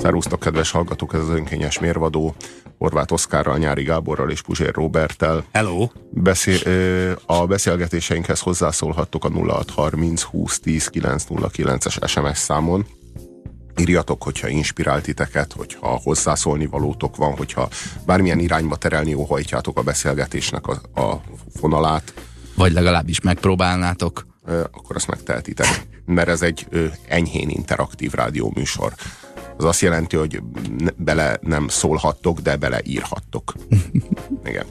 Szervusztok, kedves hallgatók, ez az önkényes mérvadó. Horváth Oszkárral, Nyári Gáborral és Puzsér Róberttel. Hello! A beszélgetéseinkhez hozzászólhattok a 0630 20 10 909-es SMS számon. Írjatok, hogyha inspirált titeket, hogyha hozzászólni valótok van, hogyha bármilyen irányba terelni óhajtjátok a beszélgetésnek a fonalát. Vagy legalábbis megpróbálnátok. Akkor azt megtehetitek, mert ez egy enyhén interaktív rádióműsor. Az azt jelenti, hogy bele nem szólhattok, de beleírhattok. Igen.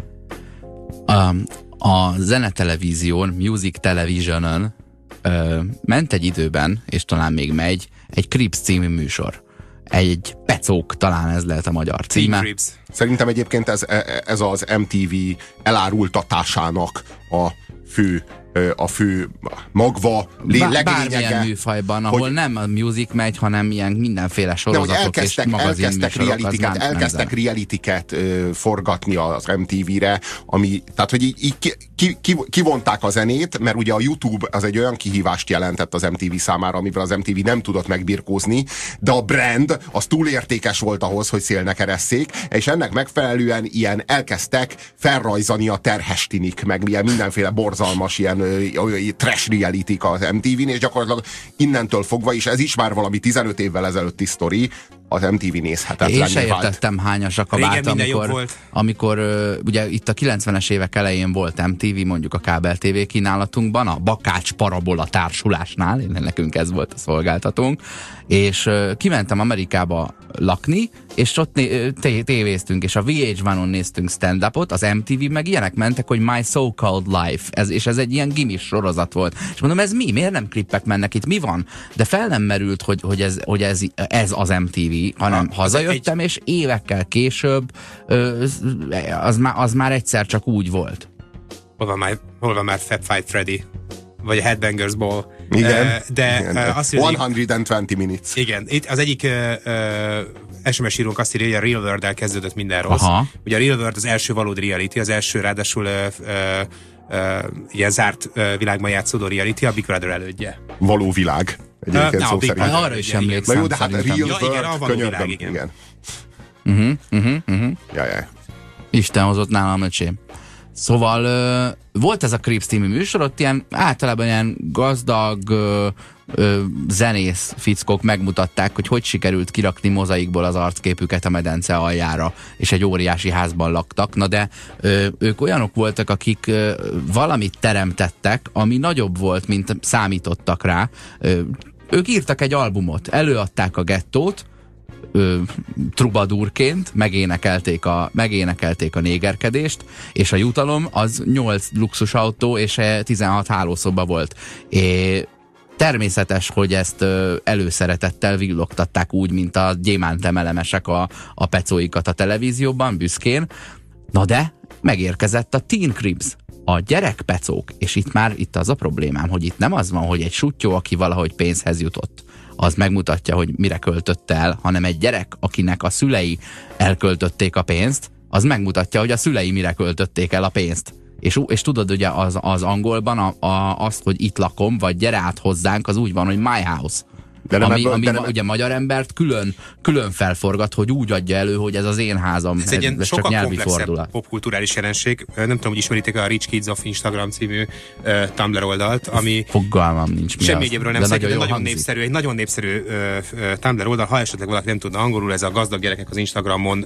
A zenetelevízión, Music Televisionon ment egy időben, és talán még megy, egy Crips című műsor. Egy Pecók, talán ez lehet a magyar címe. Szerintem egyébként ez az MTV elárultatásának a fő magva, leglényege. Bármilyen műfajban, ahol nem a music megy, hanem ilyen mindenféle sorozatok és magazinműsorok. Elkezdtek reality-ket forgatni az MTV-re, tehát hogy így kivonták a zenét, mert ugye a YouTube az egy olyan kihívást jelentett az MTV számára, amivel az MTV nem tudott megbirkózni, de a brand az túl értékes volt ahhoz, hogy szélne keresszék, és ennek megfelelően ilyen elkezdtek felrajzani a terhestinik, meg ilyen mindenféle borzalmas ilyen trash reality az MTV-n, és gyakorlatilag innentől fogva, és ez is már valami 15 évvel ezelőtti sztori, az MTV nézhetetlenné vált. Én se értettem hányas a vált, amikor ugye itt a 90-es évek elején volt MTV, mondjuk a kábel TV kínálatunkban, a Bakács Parabola társulásnál, nekünk ez volt a szolgáltatónk, és kimentem Amerikába lakni, és ott tévéztünk, és a VH1-on néztünk stand-upot, az MTV meg ilyenek mentek, hogy My So-Called Life, és ez egy ilyen gimis sorozat volt. És mondom, ez mi? Miért nem klippek mennek itt? Mi van? De fel nem merült, hogy ez az MTV, hanem hazajöttem, és évekkel később az már egyszer csak úgy volt. Hol van már Fab Fight Freddy? Vagy a Headbangers Ball? Igen. Igen. Azt 120 minutes. Igen. Itt az egyik SMS írónk azt írja, hogy a Real World-el kezdődött minden rossz. Aha. Ugye a Real World az első valódi reality, az első ráadásul ilyen zárt világban játszódó reality, a Big Brother elődje. Való világ. Egyébként szó szerint. Arra is emlékszem. Jó, de hát a Real World, könyörgöm. Igen. Jaj. Isten hozott nálam, öcsém. Szóval volt ez a Crips című műsor, ott általában ilyen gazdag zenész fickók megmutatták, hogy sikerült kirakni mozaikból az arcképüket a medence aljára, és egy óriási házban laktak. Na de ők olyanok voltak, akik valamit teremtettek, ami nagyobb volt, mint számítottak rá. Ők írtak egy albumot, előadták a Gettót, trubadúrként, megénekelték a négerkedést, és a jutalom az 8 luxusautó és 16 hálószoba volt. Természetes, hogy ezt előszeretettel villogtatták úgy, mint a gyémántemelemesek a pecóikat a televízióban, büszkén. Na de megérkezett a Teen Crips, a gyerekpecók, és itt az a problémám, hogy itt nem az van, hogy egy suttyó, aki valahogy pénzhez jutott, az megmutatja, hogy mire költött el, hanem egy gyerek, akinek a szülei elköltötték a pénzt, az megmutatja, hogy a szülei mire költötték el a pénzt. És tudod, ugye az angolban azt, hogy itt lakom, vagy gyere át hozzánk, az úgy van, hogy my house. Ami ugye magyar embert külön felforgat, hogy úgy adja elő, hogy ez az én házam. Ez egy ilyen sokkal komplexebb popkulturális jelenség. Nem tudom, hogy ismeritek a Rich Kids of Instagram című Tumblr oldalt, ami fogalmam nincs. Semmi egyébről nem szép, de nagyon népszerű, egy nagyon népszerű Tumblr oldal. Ha esetleg valaki nem tudna angolul, ez a gazdag gyerekek az Instagramon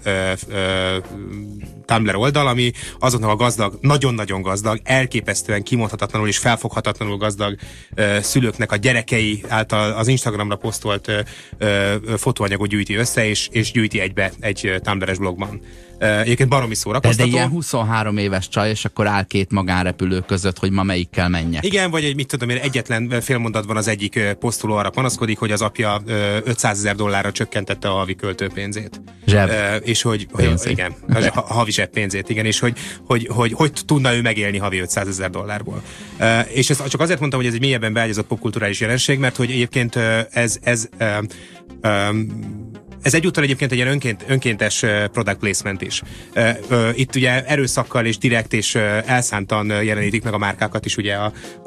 Tumblr oldal, ami azoknak a gazdag, nagyon-nagyon gazdag, elképesztően kimondhatatlanul és felfoghatatlanul gazdag szülőknek a gyerekei által az Instagramra posztolt fotóanyagot gyűjti össze, és gyűjti egybe egy Tumblr-es blogban. Egyébként baromi szórakoztató. De ilyen 23 éves csaj, és akkor áll két magánrepülő között, hogy ma melyikkel menjek. Igen, vagy egyetlen félmondatban az egyik posztoló arra panaszkodik, hogy az apja $500,000 csökkentette a havi költőpénzét. És hogy igen, a havi zseppénzét, igen, és hogy tudna ő megélni havi $500,000-ból. És ezt csak azért mondtam, hogy ez egy mélyebben beágyazott popkulturális jelenség, mert hogy egyébként ez Ez egyúttal egyébként egy ilyen önkéntes product placement is. Itt ugye erőszakkal és direkt és elszántan jelenítik meg a márkákat is, ugye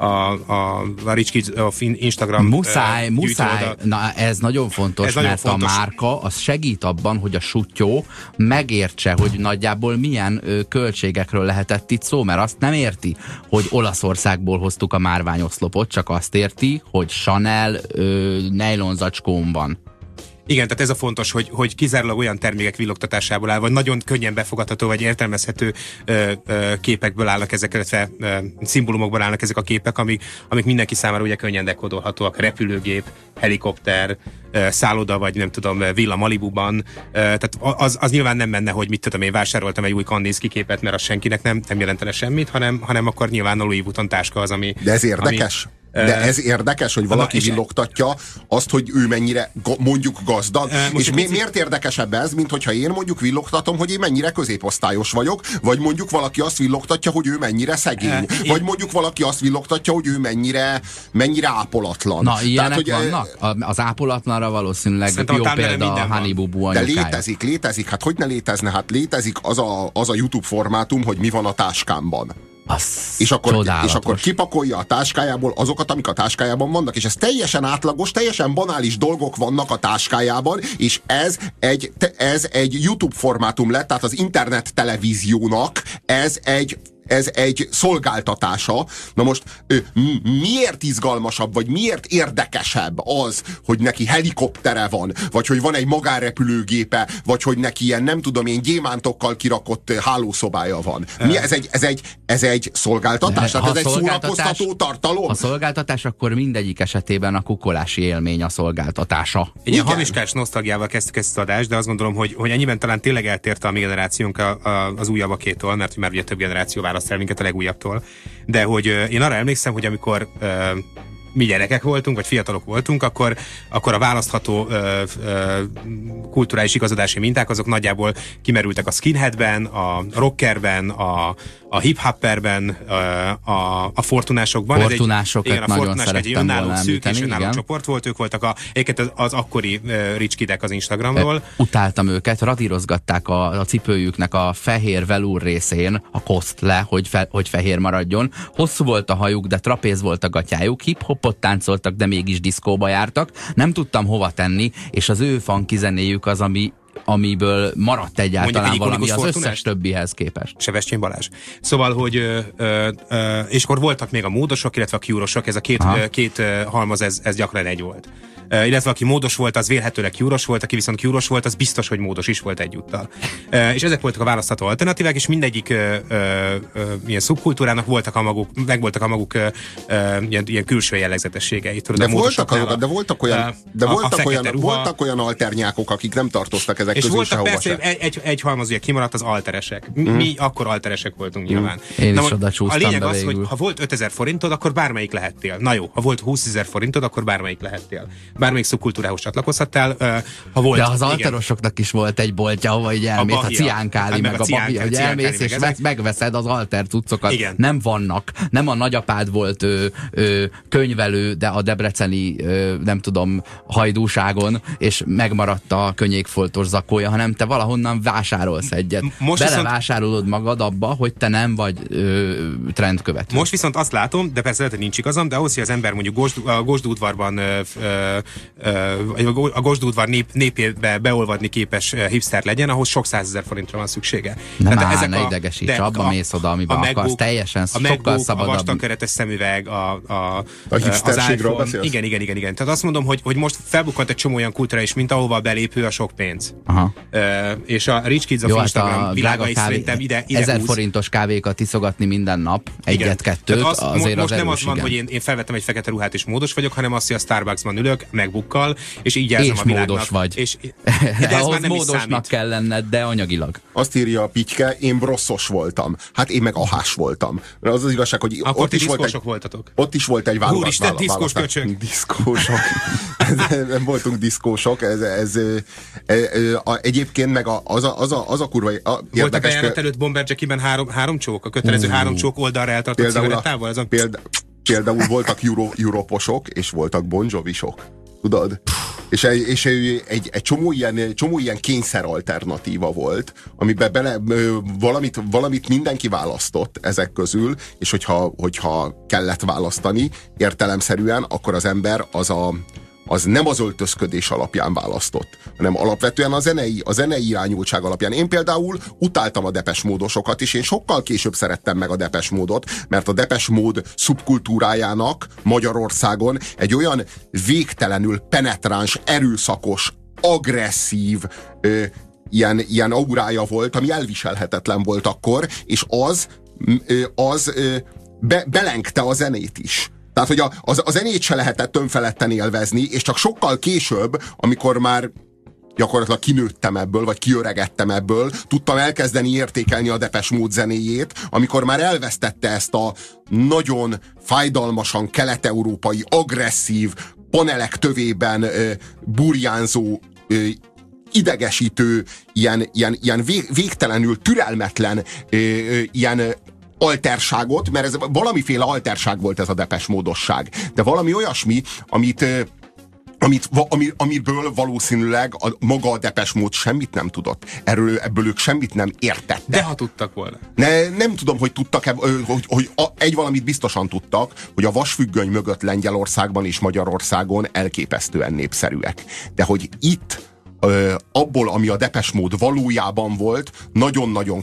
a Rich Kids of Instagram. Muszáj. Na, ez nagyon fontos, ez mert nagyon fontos. A márka az segít abban, hogy a suttyó megértse, hogy nagyjából milyen költségekről lehetett itt szó, mert azt nem érti, hogy Olaszországból hoztuk a márványoszlopot, csak azt érti, hogy Chanel nejlonzacskón van. Igen, tehát ez a fontos, hogy kizárólag olyan termékek villogtatásából áll, vagy nagyon könnyen befogadható, vagy értelmezhető képekből állnak ezek, illetve szimbólumokból állnak ezek a képek, amik mindenki számára ugye könnyen dekódolhatóak. Repülőgép, helikopter, szálloda, vagy nem tudom, villa Malibuban. Tehát az nyilván nem menne, hogy mit tudom, én vásároltam egy új Kandinsky képet, mert az senkinek nem jelentene semmit, hanem akkor nyilván a Louis Vuitton táska az, ami... De ez érdekes. De ez érdekes, hogy valaki villogtatja azt, hogy ő mennyire mondjuk gazdag. És miért érdekesebb ez, mint hogyha én mondjuk villogtatom, hogy én mennyire középosztályos vagyok, vagy mondjuk valaki azt villogtatja, hogy ő mennyire szegény, vagy mondjuk valaki azt villogtatja, hogy ő mennyire ápolatlan. Na, ilyenek tehát, vannak? Az ápolatlanra valószínűleg jó példa a Honey Boo Boo anyukája. De létezik. Hát hogy ne létezne? Hát létezik az a YouTube formátum, hogy mi van a táskámban. És akkor kipakolja a táskájából azokat, amik a táskájában vannak, és ez teljesen átlagos, teljesen banális dolgok vannak a táskájában, és ez egy YouTube formátum lett, tehát az internet televíziónak ez egy szolgáltatása. Na most miért izgalmasabb, vagy miért érdekesebb az, hogy neki helikoptere van, vagy hogy van egy magánrepülőgépe, vagy hogy neki ilyen nem tudom én gyémántokkal kirakott hálószobája van. Ez egy szolgáltatás? Tehát ez egy szórakoztató tartalom? A szolgáltatás akkor mindegyik esetében a kukolási élmény a szolgáltatása. Egy ilyen hamiskás nosztalgiával kezdtük ezt az adást, de azt gondolom, hogy ennyiben talán tényleg eltérte a mi generációnk az újabbakétól, mert már ugye több generáció választ el minket a legújabbtól. De hogy én arra emlékszem, hogy amikor mi gyerekek voltunk, vagy fiatalok voltunk, akkor a választható kulturális igazodási minták azok nagyjából kimerültek a skinheadben, a rockerben, a hip-hopperben, a fortunásokban. Fortunásokat a nagyon szerettem volna szűk és önálló csoport volt, ők voltak az akkori Rich Kidek az Instagramról. Utáltam őket, radírozgatták a cipőjüknek a fehér velúr részén a koszt le, hogy fehér maradjon. Hosszú volt a hajuk, de trapéz volt a gatyájuk, hip-hopot táncoltak, de mégis diszkóba jártak. Nem tudtam hova tenni, és az ő funky zenéjük az, amiből maradt egyáltalán valami az összes többihez képest. Sebestyén Balázs. Szóval, hogy és akkor voltak még a módosok, illetve a Cure-osok, ez a két halmaz, ez gyakran egy volt. Illetve aki módos volt, az vélhetőleg Cure-os volt, aki viszont Cure-os volt, az biztos, hogy módos is volt egyúttal. És ezek voltak a választható alternatívák, és mindegyik ilyen szubkultúrának voltak a maguk ilyen külső jellegzetességei. Voltak olyan alternyákok, akik nem tartoztak ezek közül és voltak persze, egy halmaz ugye kimaradt, az alteresek. Mi akkor alteresek voltunk nyilván. Én is oda csúsztam. A lényeg az, hogy ha volt 5000 forintod, akkor bármelyik lehettél. Na jó, ha volt 20 000 forintod, akkor bármelyik lehettél. Bármelyik szubkultúrához csatlakozhattál. De az alterosoknak is volt egy boltja, ahova így elmész, a ciánkáli, meg a babia, hogy elmész, és megveszed az alter cuccokat. Igen. Nem vannak. Nem a nagyapád volt könyvelő, de a debreceni, nem tudom, hajdúságon, és megmaradt a könnyékfoltos zakója, hanem te valahonnan vásárolsz egyet. Belevásárolod magad abba, hogy te nem vagy trendkövető. Most viszont azt látom, de persze lehet, hogy nincs igazam, de ahhoz, hogy az ember mondjuk a Gosdúdvarban a Gosdúdvar népébe beolvadni képes hipster legyen, ahhoz sok 100 000 forintra van szüksége. Ne idegesíts, abba mész oda, amiben akarsz, teljesen sokkal szabadabb. A vastagkeretes szemüveg, a hipsterségről beszélsz? Igen. Tehát azt mondom, hogy most felbukkant egy csomó olyan kulturális mint ahova belépő a sok pénz. És a Rich Kids of Instagram világa is szerintem ide 1000 forintos kávékat iszogatni minden nap, egyet-kettőt, azért most nem az van, hogy én felvettem egy fekete ruhát és módos vagyok, hanem azt, hogy a Starbucksban ülök, MacBookkal, és így jelzem a világnak. Módos vagy. De ahhoz módosnak kell lenned, de anyagilag. Azt írja a Pityke, én brosszos voltam. Hát én meg ahás voltam. Az igazság, hogy akkor ott is voltatok. Ott is volt egy válogatás. Úristen, diszkós köcsög. Diszkósok. Nem voltunk diszkósok. Egyébként meg az a kurva érdekes. Volt a bejárat előtt Bomber Jackie-ben három csók? A kötelező három csók oldalra eltartott cigarettával? Például voltak Europosok, és voltak Bon Jovisok. Tudod? És egy csomó ilyen kényszer alternatíva volt, amiben valamit mindenki választott ezek közül, és hogyha kellett választani értelemszerűen, akkor az ember az nem az öltözködés alapján választott, hanem alapvetően a zenei irányultság alapján. Én például utáltam a Depeche Módosokat, és én sokkal később szerettem meg a Depeche Módot, mert a Depeche Mód szubkultúrájának Magyarországon egy olyan végtelenül penetráns, erőszakos, agresszív, ilyen aurája volt, ami elviselhetetlen volt akkor, és az belengte a zenét is. Tehát, hogy a zenét se lehetett önfeledten élvezni, és csak sokkal később, amikor már gyakorlatilag kinőttem ebből, vagy kiöregettem ebből, tudtam elkezdeni értékelni a Depeche Mode zenéjét, amikor már elvesztette ezt a nagyon fájdalmasan kelet-európai, agresszív, panelek tövében burjánzó, idegesítő, ilyen végtelenül türelmetlen ilyen alterságot, mert ez valamiféle alterság volt ez a Depeche Módosság. De valami olyasmi, amiből valószínűleg maga a Depeche Mode semmit nem tudott. Ebből ők semmit nem értettek. De ha tudtak volna. Nem tudom, hogy tudtak, hogy egy valamit biztosan tudtak, hogy a vasfüggöny mögött Lengyelországban és Magyarországon elképesztően népszerűek. De hogy itt abból, ami a Depeche Mode valójában volt, nagyon-nagyon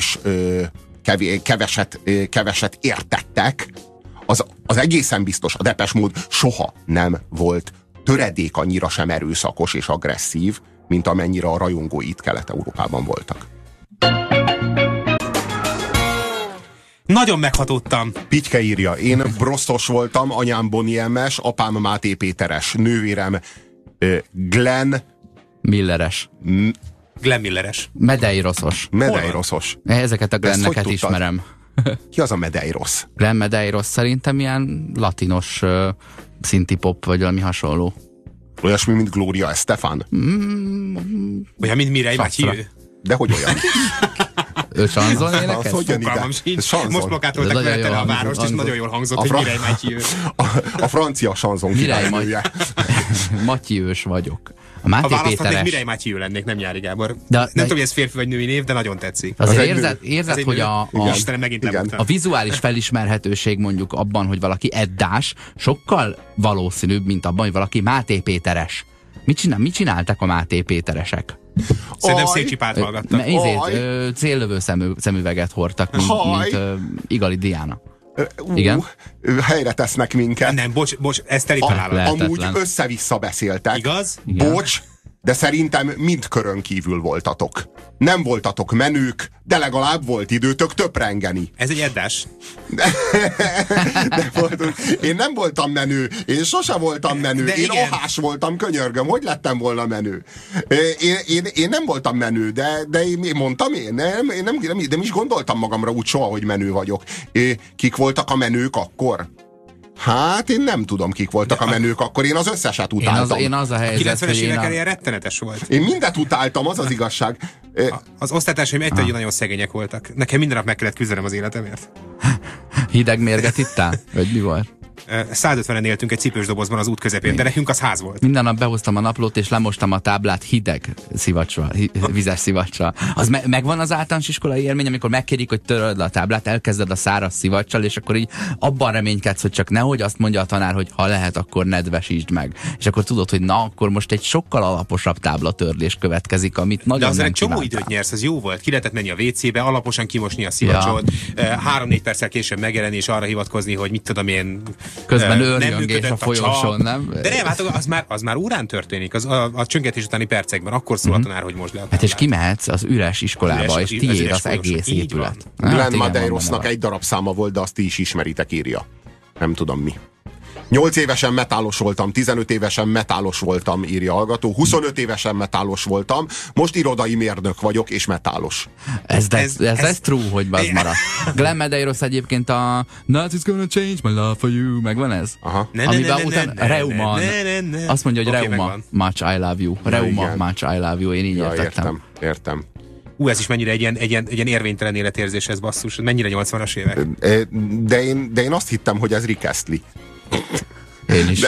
keveset értettek, az egészen biztos, a Depeche Mode soha nem volt töredék annyira sem erőszakos és agresszív, mint amennyire a rajongói itt Kelet-Európában voltak. Nagyon meghatódtam. Pityke írja, én Brosztos voltam, anyám Bonnie M-es, apám Máté Péteres, nővérem Glenn Milleres. Glenn Milleres. Medeiroszos. Medeiroszos. Ezeket a Glenneket ismerem. Ki az a Medeiros? Glenn Medeiros szerintem ilyen latinos szintipop, vagy valami hasonló. Olyasmi, mint Gloria Estefan? Olyan, mint Mireille Mathieu? De hogy olyan? Ő sanzon énekes? Most plakátoltak vele a várost, és nagyon jól hangzott, hogy Mireille Mathieu. A francia sanzon királynője. Mathieu-s vagyok. A választhatnék, Mireille Mathieu lennék, nem Nyári Gábor. Nem tudom, hogy ez férfi vagy női név, de nagyon tetszik. Azért érzed, hogy a vizuális felismerhetőség mondjuk abban, hogy valaki Eddás, sokkal valószínűbb, mint abban, hogy valaki Máté Péteres. Mit csináltak a Máté Péteresek? Szerintem szétcsipált hallgattak. Céllövő szemüveget hordtak, mint Igali Diana. Igen? Helyre tesznek minket. Nem, bocs, ez teli találat. Amúgy össze-vissza beszéltek. Igaz? Bocs, de szerintem mind körön kívül voltatok. Nem voltatok menők, de legalább volt időtök töprengeni. Ez egy Eddás. De voltunk. Én nem voltam menő. Én sose voltam menő. Én ohás voltam, könyörgöm. Hogy lettem volna menő? Én nem voltam menő, de én mondtam nem is gondoltam magamra úgy soha, hogy menő vagyok. Kik voltak a menők akkor? Hát én nem tudom, kik voltak a menők akkor, én az összeset utáltam. Én az a helyzet, 90-es évek ilyen rettenetes volt. Én mindet utáltam, az az igazság. Az osztálytársaim egy nagyon szegények voltak. Nekem minden nap meg kellett küzdenem az életemért. Hideg mérget ittál? Vagy mi volt? 150-en éltünk egy cipős dobozban az út közepén, de nekünk az ház volt. Minden nap behoztam a naplót, és lemostam a táblát hideg szivacsra, vizes szivacsra. Az megvan az általános iskolai élmény, amikor megkérik, hogy töröld le a táblát, elkezded a száraz szivacsal, és akkor így abban reménykedsz, hogy csak nehogy azt mondja a tanár, hogy ha lehet, akkor nedvesítsd meg. És akkor tudod, hogy na, akkor most egy sokkal alaposabb táblatörlés következik, amit nagyon nem egy csomó időt nyersz, az jó volt. Ki lehetett menni a WC-be, alaposan kimosni a szivacsot, 3-4 perccel később megjelenni, és arra hivatkozni, hogy mit tudom én. Közben őrjöngés a folyosón, nem? De nem, hát az már órán történik, a csöngetés utáni percekben, akkor szól a tanár, hogy most le a táblát. Hát és kimehetsz az üres iskolába, és tiéd az egész épület. Glenn Madeirosnak egy darab száma volt, de azt ti is ismeritek, írja. Nem tudom mi. 8 évesen metálos voltam, 15 évesen metálos voltam, írja hallgató, 25 évesen metálos voltam, most irodai mérnök vagyok, és metálos. Ez true, hogy az maradt. Glenn Medeiros egyébként a Nothing's gonna change my love for you, megvan ez? Aha. Amiben után Reuman, azt mondja, hogy Reuma, much I love you. Reuma, much I love you, én így értettem. Értem. Ez is mennyire egy ilyen érvénytelen életérzés ez, basszus. Mennyire 80-as évek? De én azt hittem, hogy ez Rick Astley. Én is.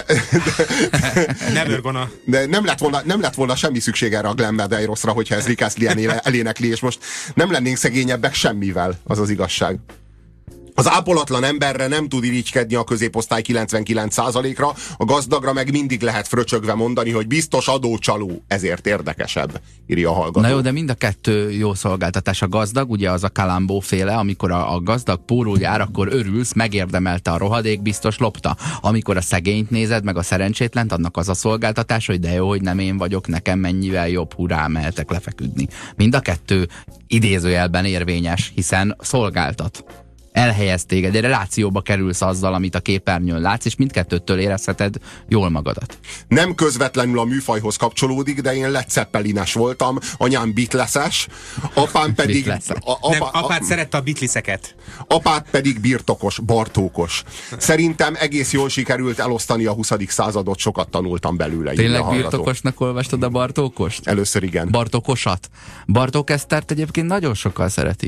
De nem lett volna semmi szükség erre a Glenn Medeiros-ra, hogyha ez Rick Astley elénekli, és most nem lennénk szegényebbek semmivel, az az igazság. Az ápolatlan emberre nem tud irigykedni a középosztály 99%-ra, a gazdagra meg mindig lehet fröcsögve mondani, hogy biztos adócsaló, ezért érdekesebb, írja a hallgató. Na jó, de mind a kettő jó szolgáltatás. A gazdag, ugye az a Kalambó féle, amikor a gazdag pórul jár, akkor örülsz, megérdemelte a rohadék, biztos lopta. Amikor a szegényt nézed, meg a szerencsétlent, annak az a szolgáltatás, hogy de jó, hogy nem én vagyok, nekem mennyivel jobb, hurrá, mehetek lefeküdni. Mind a kettő idézőjelben érvényes, hiszen szolgáltat. Elhelyez téged, egy relációba kerülsz azzal, amit a képernyőn látsz, és mindkettőtől érezheted jól magadat. Nem közvetlenül a műfajhoz kapcsolódik, de én Led Zeppelines voltam, anyám Beatles-es, apám pedig... apád szerette a Beatleseket. Apád pedig birtokos, Bartókos. Szerintem egész jól sikerült elosztani a 20. századot, sokat tanultam belőle. Tényleg birtokosnak olvastad a Bartókost? Először igen. Bartókosat. Bartók Esztert egyébként nagyon sokan szeretik.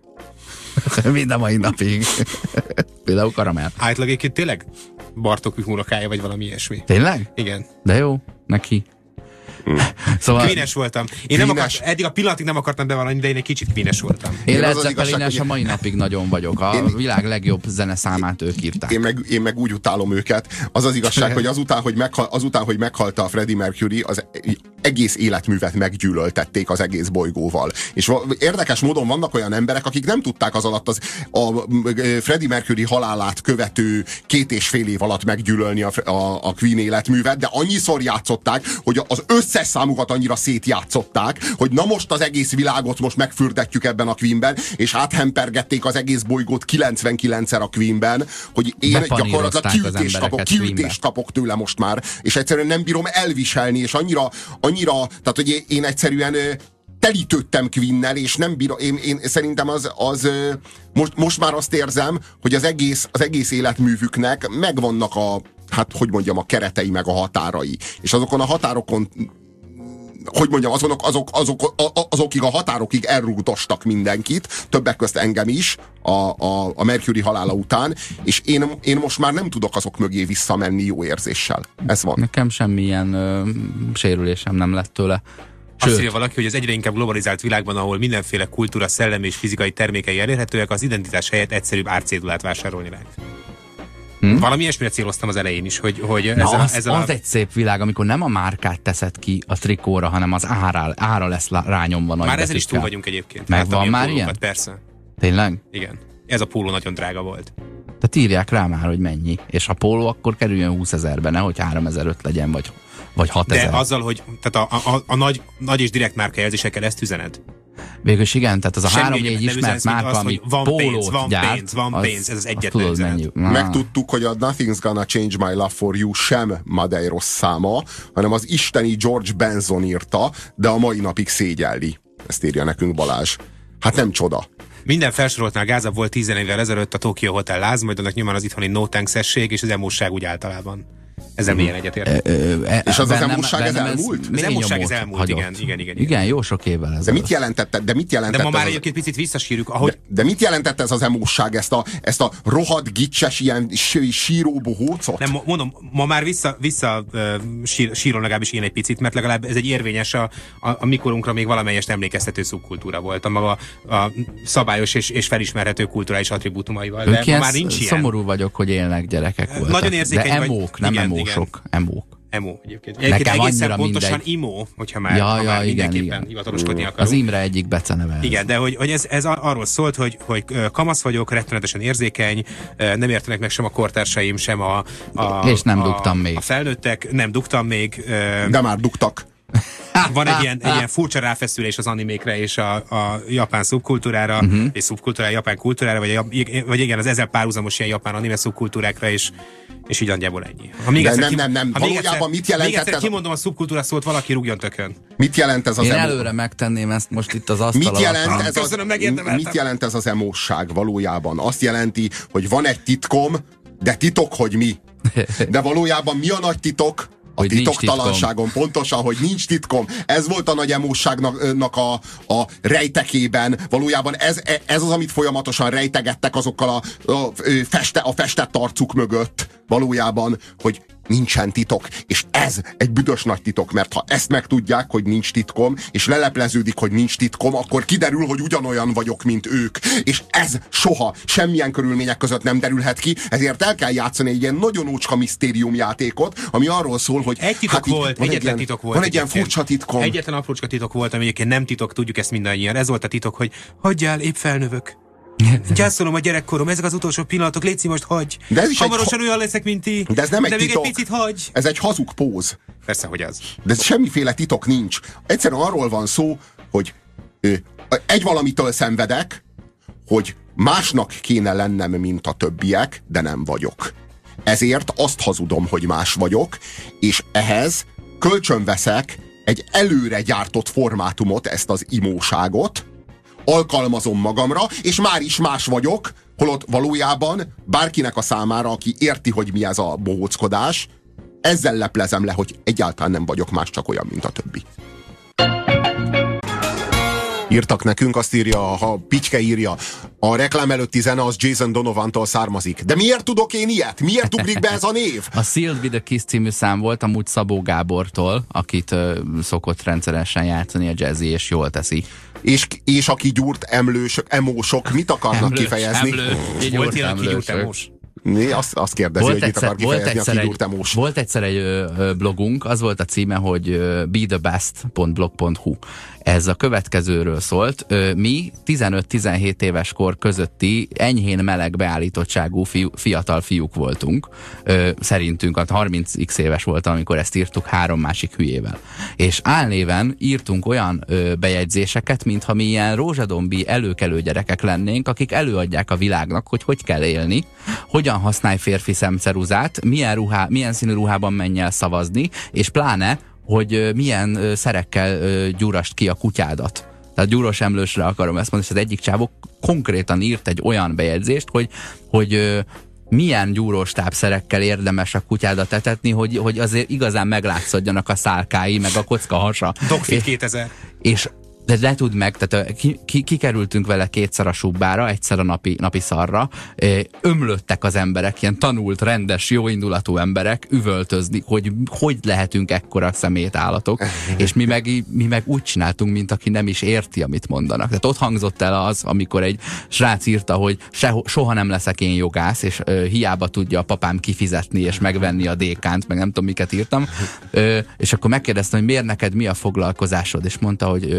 Mind a mai napig. Például Karamell. Általában egyébként tényleg Bartók unokája, vagy valami ilyesmi. Tényleg? Igen. De jó, neki. Szóval... Queen-es voltam. Eddig a pillanatig nem akartam bevallani, de én egy kicsit Queen-es voltam. Én Led Zeppelines a mai napig nagyon vagyok. A világ legjobb zeneszámát ők írták. Én meg úgy utálom őket. Az az igazság, hogy azután, hogy meghalta a Freddie Mercury, az egész életművet meggyűlöltették az egész bolygóval. És érdekes módon vannak olyan emberek, akik nem tudták az alatt a Freddie Mercury halálát követő 2,5 év alatt meggyűlölni a Queen életművet, de annyiszor játszották, hogy az összes számukat annyira szétjátszották, hogy na most az egész világot most megfürdetjük ebben a Queenben, és áthempergették az egész bolygót 99-szer a Queenben, hogy én gyakorlatilag kiütést kapok tőle most már, és egyszerűen nem bírom elviselni, és annyira tehát hogy én egyszerűen telítődtem Queennel, és nem bírom, én szerintem most már azt érzem, hogy az egész életművüknek megvannak a keretei meg a határai. És azokon a határokon azokig a határokig elrúgdostak mindenkit, többek közt engem is a Mercury halála után, és én most már nem tudok azok mögé visszamenni jó érzéssel. Ez van. Nekem semmilyen sérülésem nem lett tőle. Azt írja valaki, hogy az egyre inkább globalizált világban, ahol mindenféle kultúra, szellemi és fizikai termékei elérhetőek, az identitás helyett egyszerűbb árcédulát vásárolni lehet. Valami ilyesmire céloztam az elején is, hogy az egy szép világ, amikor nem a márkát teszed ki a trikóra, hanem az ára lesz rányomva nagy. Már ezen is túl vagyunk egyébként. Megvan már ilyen? Persze. Tényleg? Igen. Ez a póló nagyon drága volt. Tehát írják rá már, hogy mennyi. És a póló akkor kerüljön 20 000-be, nehogy 3005 legyen, vagy 6000. De azzal, hogy tehát a nagy és direkt márkajelzésekkel ezt üzened. Végülis igen, tehát az a 3-4 ismert márka, ami pólót gyárt, van pénz, ez az egyetlen üzenet. Megtudtuk, hogy a Nothing's Gonna Change My Love For You sem Madeiros száma, hanem az isteni George Benson írta, de a mai napig szégyelli. Ezt írja nekünk Balázs. Hát nem csoda. Minden felsoroltnál gázabb volt 10 évvel ezelőtt a Tokyo Hotel láz, majd annak nyomán az itthoni no thanks-esség és az emósság úgy általában. Ezzel milyen egyetért. És az emósság ez elmúlt? Az emósság ez elmúlt, igen. Igen, jó sok évvel ezelőtt. De mit jelentette? De ma már egyébként picit visszasírjuk, ahogy... De mit jelentett ez az emósság, ezt a rohadt gicses ilyen síró bohócot? Nem, mondom, ma már sírom legalábbis én egy picit, mert legalább ez egy érvényes a mikorunkra még valamelyest emlékeztető szubkultúra volt, a maga a szabályos és felismerhető kulturális attribútumaival. De ma már nincs ilyen. Szomorú vagyok, hogy élnek gyerekek voltak. Nagyon érzékeny de emók, nem emósok, emók. Emo egyébként. Nekem egészen pontosan mindegy. Imo, hogyha már mindenképpen hivataloskodni akarunk. Az Imre egyik beceneve. Igen, de hogy ez arról szólt, hogy kamasz vagyok, rettenetesen érzékeny, nem értenek meg sem a kortársaim, sem és nem dugtam még. A felnőttek, nem dugtam még. De már dugtak. Van egy ilyen furcsa ráfeszülés az animékre és a japán szubkultúrára, és szubkultúrára, japán kultúrára, vagy igen, az ezzel párhuzamos ilyen japán anime szubkultúrákra is. És így nagyjából ennyi. Nem. Valójában mit jelentett ez? Még egyszer kimondom a szubkultúra szót, valaki rúgjon tökön. Mit jelent ez az Én előre megtenném ezt most itt az asztal Mit jelent ez az emósság valójában? Azt jelenti, hogy van egy titkom, de titok, hogy mi. De valójában mi a nagy titok? A titoktalanságon, pontosan, hogy nincs titkom. Ez volt a nagy emósságnak a rejtekében. Valójában ez az, amit folyamatosan rejtegettek azokkal a festett arcuk mögött. Valójában, hogy nincsen titok. És ez egy büdös nagy titok, mert ha ezt megtudják, hogy nincs titkom, és lelepleződik, hogy nincs titkom, akkor kiderül, hogy ugyanolyan vagyok, mint ők. És ez soha, semmilyen körülmények között nem derülhet ki, ezért el kell játszani egy ilyen nagyon ócska misztériumjátékot, ami arról szól, hogy egy titok volt, egyetlen titok volt. Van egy ilyen furcsa titkom. Egyetlen aprócska titok volt, ami egyébként nem titok, tudjuk ezt mindannyian. Ez volt a titok, hogy hagyjál, épp felnövök. Gyászolom a gyerekkorom, ezek az utolsó pillanatok, légy most hagyj. Hamarosan olyan leszek, mint ti. De ez nem de egy még titok. egy picit hagyj. Ez egy hazug póz. Persze, hogy az. De semmiféle titok nincs. Egyszerűen arról van szó, hogy egy valamitől szenvedek, hogy másnak kéne lennem, mint a többiek, de nem vagyok. Ezért azt hazudom, hogy más vagyok, és ehhez kölcsönveszek egy előre gyártott formátumot, ezt az imóságot, alkalmazom magamra, és már is más vagyok, holott valójában bárkinek a számára, aki érti, hogy mi ez a bohóckodás, ezzel leplezem le, hogy egyáltalán nem vagyok más, csak olyan, mint a többi. Írtak nekünk, azt írja, ha Pittyke írja, a reklám előtti zene az Jason Donovantól származik. De miért tudok én ilyet? Miért ugrik be ez a név? A Sealed with a Kiss című szám volt amúgy Szabó Gábortól, akit szokott rendszeresen játszani a Jazzy, és jól teszi. És aki gyúrt emósok mit akarnak kifejezni? Volt ilyen, aki gyúrt emós? Azt kérdezi, hogy mit akar kifejezni, aki gyúrt emós. Volt egyszer egy blogunk, az volt a címe, hogy bethebest.blog.hu. Ez a következőről szólt. Mi 15-17 éves kor közötti enyhén meleg beállítottságú fiatal fiúk voltunk. Szerintünk 30x éves voltam, amikor ezt írtuk 3 másik hülyével. És álnéven írtunk olyan bejegyzéseket, mintha mi ilyen rózsadombi előkelő gyerekek lennénk, akik előadják a világnak, hogy kell élni, hogyan használj férfi szemceruzát, milyen színű ruhában menj el szavazni, és pláne, hogy milyen szerekkel gyúrast ki a kutyádat. Tehát gyúros emlősre akarom ezt mondani, és az egyik csávó konkrétan írt egy olyan bejegyzést, hogy milyen gyúros tápszerekkel érdemes a kutyádat etetni, hogy azért igazán meglátszódjanak a szálkái, meg a kocka hasa. Dogfit 2000. És de le tudd meg, tehát kikerültünk vele 2-szer a subbára, egyszer a napi szarra, ömlöttek az emberek, ilyen tanult, rendes, jóindulatú emberek üvöltözni, hogy lehetünk ekkora szemét állatok, és mi meg úgy csináltunk, mint aki nem is érti, amit mondanak. Tehát ott hangzott el az, amikor egy srác írta, hogy soha nem leszek én jogász, és hiába tudja a papám kifizetni, és megvenni a dékánt, meg nem tudom, miket írtam, és akkor megkérdeztem, hogy miért neked mi a foglalkozásod, és mondta, hogy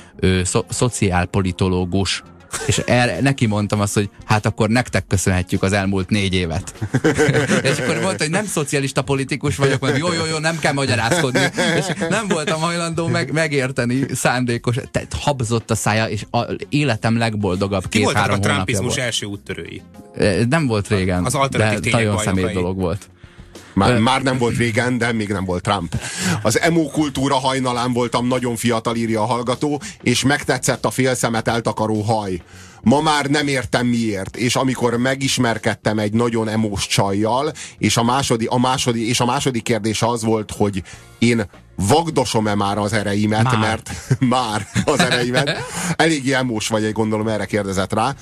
szociálpolitológus. És neki mondtam azt, hogy hát akkor nektek köszönhetjük az elmúlt 4 évet. És akkor mondta, hogy nem szocialista politikus vagyok, mert jó, nem kell magyarázkodni. És nem voltam hajlandó megérteni szándékos. Tehát habzott a szája, és életem legboldogabb 2-3 hónapja volt. Ki voltak a trumpizmus első úttörői? Nem volt régen, az alternatív de nagyon szemét dolog volt. Már nem volt régen, de még nem volt Trump. Az emo kultúra hajnalán voltam nagyon fiatal, írja a hallgató, és megtetszett a fél szemet eltakaró haj. Ma már nem értem miért, és amikor megismerkedtem egy nagyon emós csajjal, és a második kérdés az volt, hogy én vagdosom-e már az ereimet, mert már az ereimet. Eléggé emós vagy, gondolom erre kérdezett rá.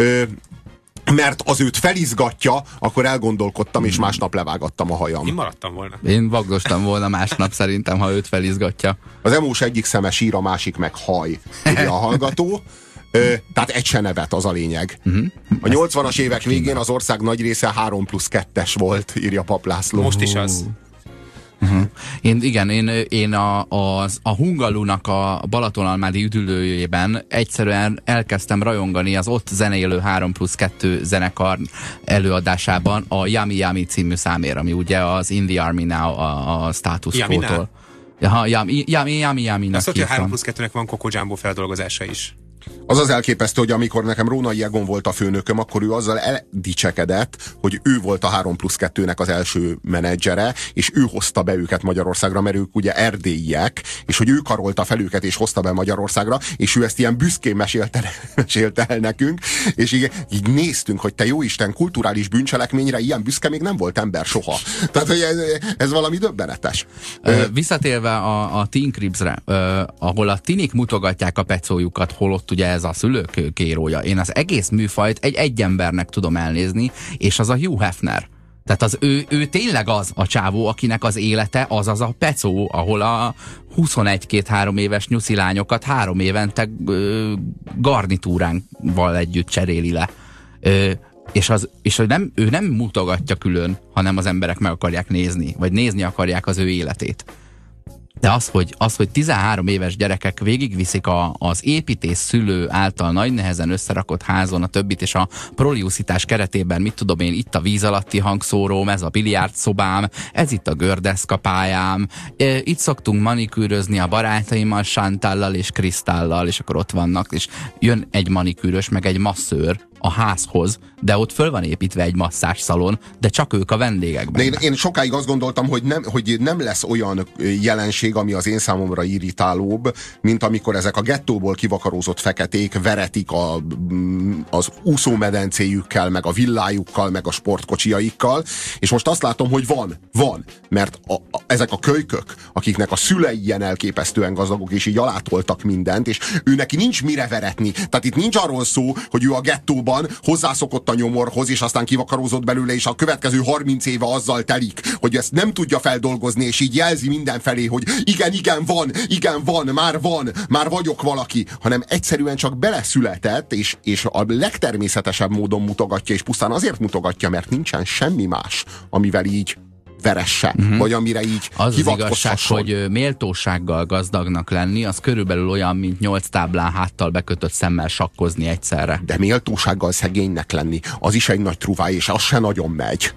Mert az őt felizgatja, akkor elgondolkodtam, és másnap levágattam a hajam. Én maradtam volna. Én vagdostam volna másnap szerintem, ha őt felizgatja. Az emós egyik szeme sír, a másik meg haj, írja a hallgató. Tehát egy se nevet, az a lényeg. A 80-as évek végén az ország nagy része 3+2-es volt, írja Pap László. Most is az. Én a Hungalunak a Balatonalmádi üdülőjében egyszerűen elkezdtem rajongani az ott zenélő 3+2 zenekar előadásában a Yummy Yummy című számért, ami ugye az In the Army Now a Status Quo-tól. Yummy-nak azt mondja, hogy 3+2-nek van Coco Jumbo feldolgozása is. Az az elképesztő, hogy amikor nekem Rónai Egon volt a főnököm, akkor ő azzal eldicsekedett, hogy ő volt a 3+2-nek az első menedzsere, és ő hozta be őket Magyarországra, mert ők ugye erdélyiek, és hogy ő karolta fel őket, és hozta be Magyarországra, és ő ezt ilyen büszkén mesélte el nekünk, és így néztünk, hogy te jóisten, kulturális bűncselekményre ilyen büszke még nem volt ember soha. Tehát, hogy ez valami döbbenetes. Visszatérve a Teen Cribsre, ahol a tinik mutogatják a pecójukat, holott ugye ez a szülők kérója. Én az egész műfajt egy embernek tudom elnézni, és az a Hugh Hefner. Tehát ő tényleg az a csávó, akinek az élete az a pecó, ahol a 21-2-3 éves nyuszilányokat 3 évente garnitúránval együtt cseréli le. És ő nem mutogatja külön, hanem az emberek meg akarják nézni, vagy nézni akarják az ő életét. De az, hogy 13 éves gyerekek végigviszik az építész szülő által nagy nehezen összerakott házon a többit, és a proliuszitás keretében, mit tudom én, itt a víz alatti hangszóróm, ez a biliárd szobám, ez itt a gördeszkapályám, itt szoktunk manikűrözni a barátaimmal, Chantállal és Kristállal, és akkor ott vannak, és jön egy manikűrös, meg egy masszőr a házhoz, de ott föl van építve egy masszásszalon, de csak ők a vendégek benne. Én sokáig azt gondoltam, hogy nem lesz olyan jelenség, ami az én számomra irritálóbb, mint amikor ezek a gettóból kivakarózott feketék veretik az úszómedencéjükkel, meg a villájukkal, meg a sportkocsiaikkal, és most azt látom, hogy van, mert ezek a kölykök, akiknek a szülei ilyen elképesztően gazdagok, és így alátoltak mindent, és ő neki nincs mire veretni. Tehát itt nincs arról szó, hogy ő a gettóban hozzászokott a nyomorhoz, és aztán kivakarózott belőle, és a következő 30 éve azzal telik, hogy ezt nem tudja feldolgozni, és így jelzi mindenfelé, hogy igen, van, már vagyok valaki, hanem egyszerűen csak beleszületett, és a legtermészetesebb módon mutogatja, és pusztán azért mutogatja, mert nincsen semmi más, amivel így veresse, vagy amire így az hivatkozhasson. Az igazság, hogy méltósággal gazdagnak lenni, az körülbelül olyan, mint 8 táblán háttal bekötött szemmel sakkozni egyszerre. De méltósággal szegénynek lenni, az is egy nagy truváj, és az se nagyon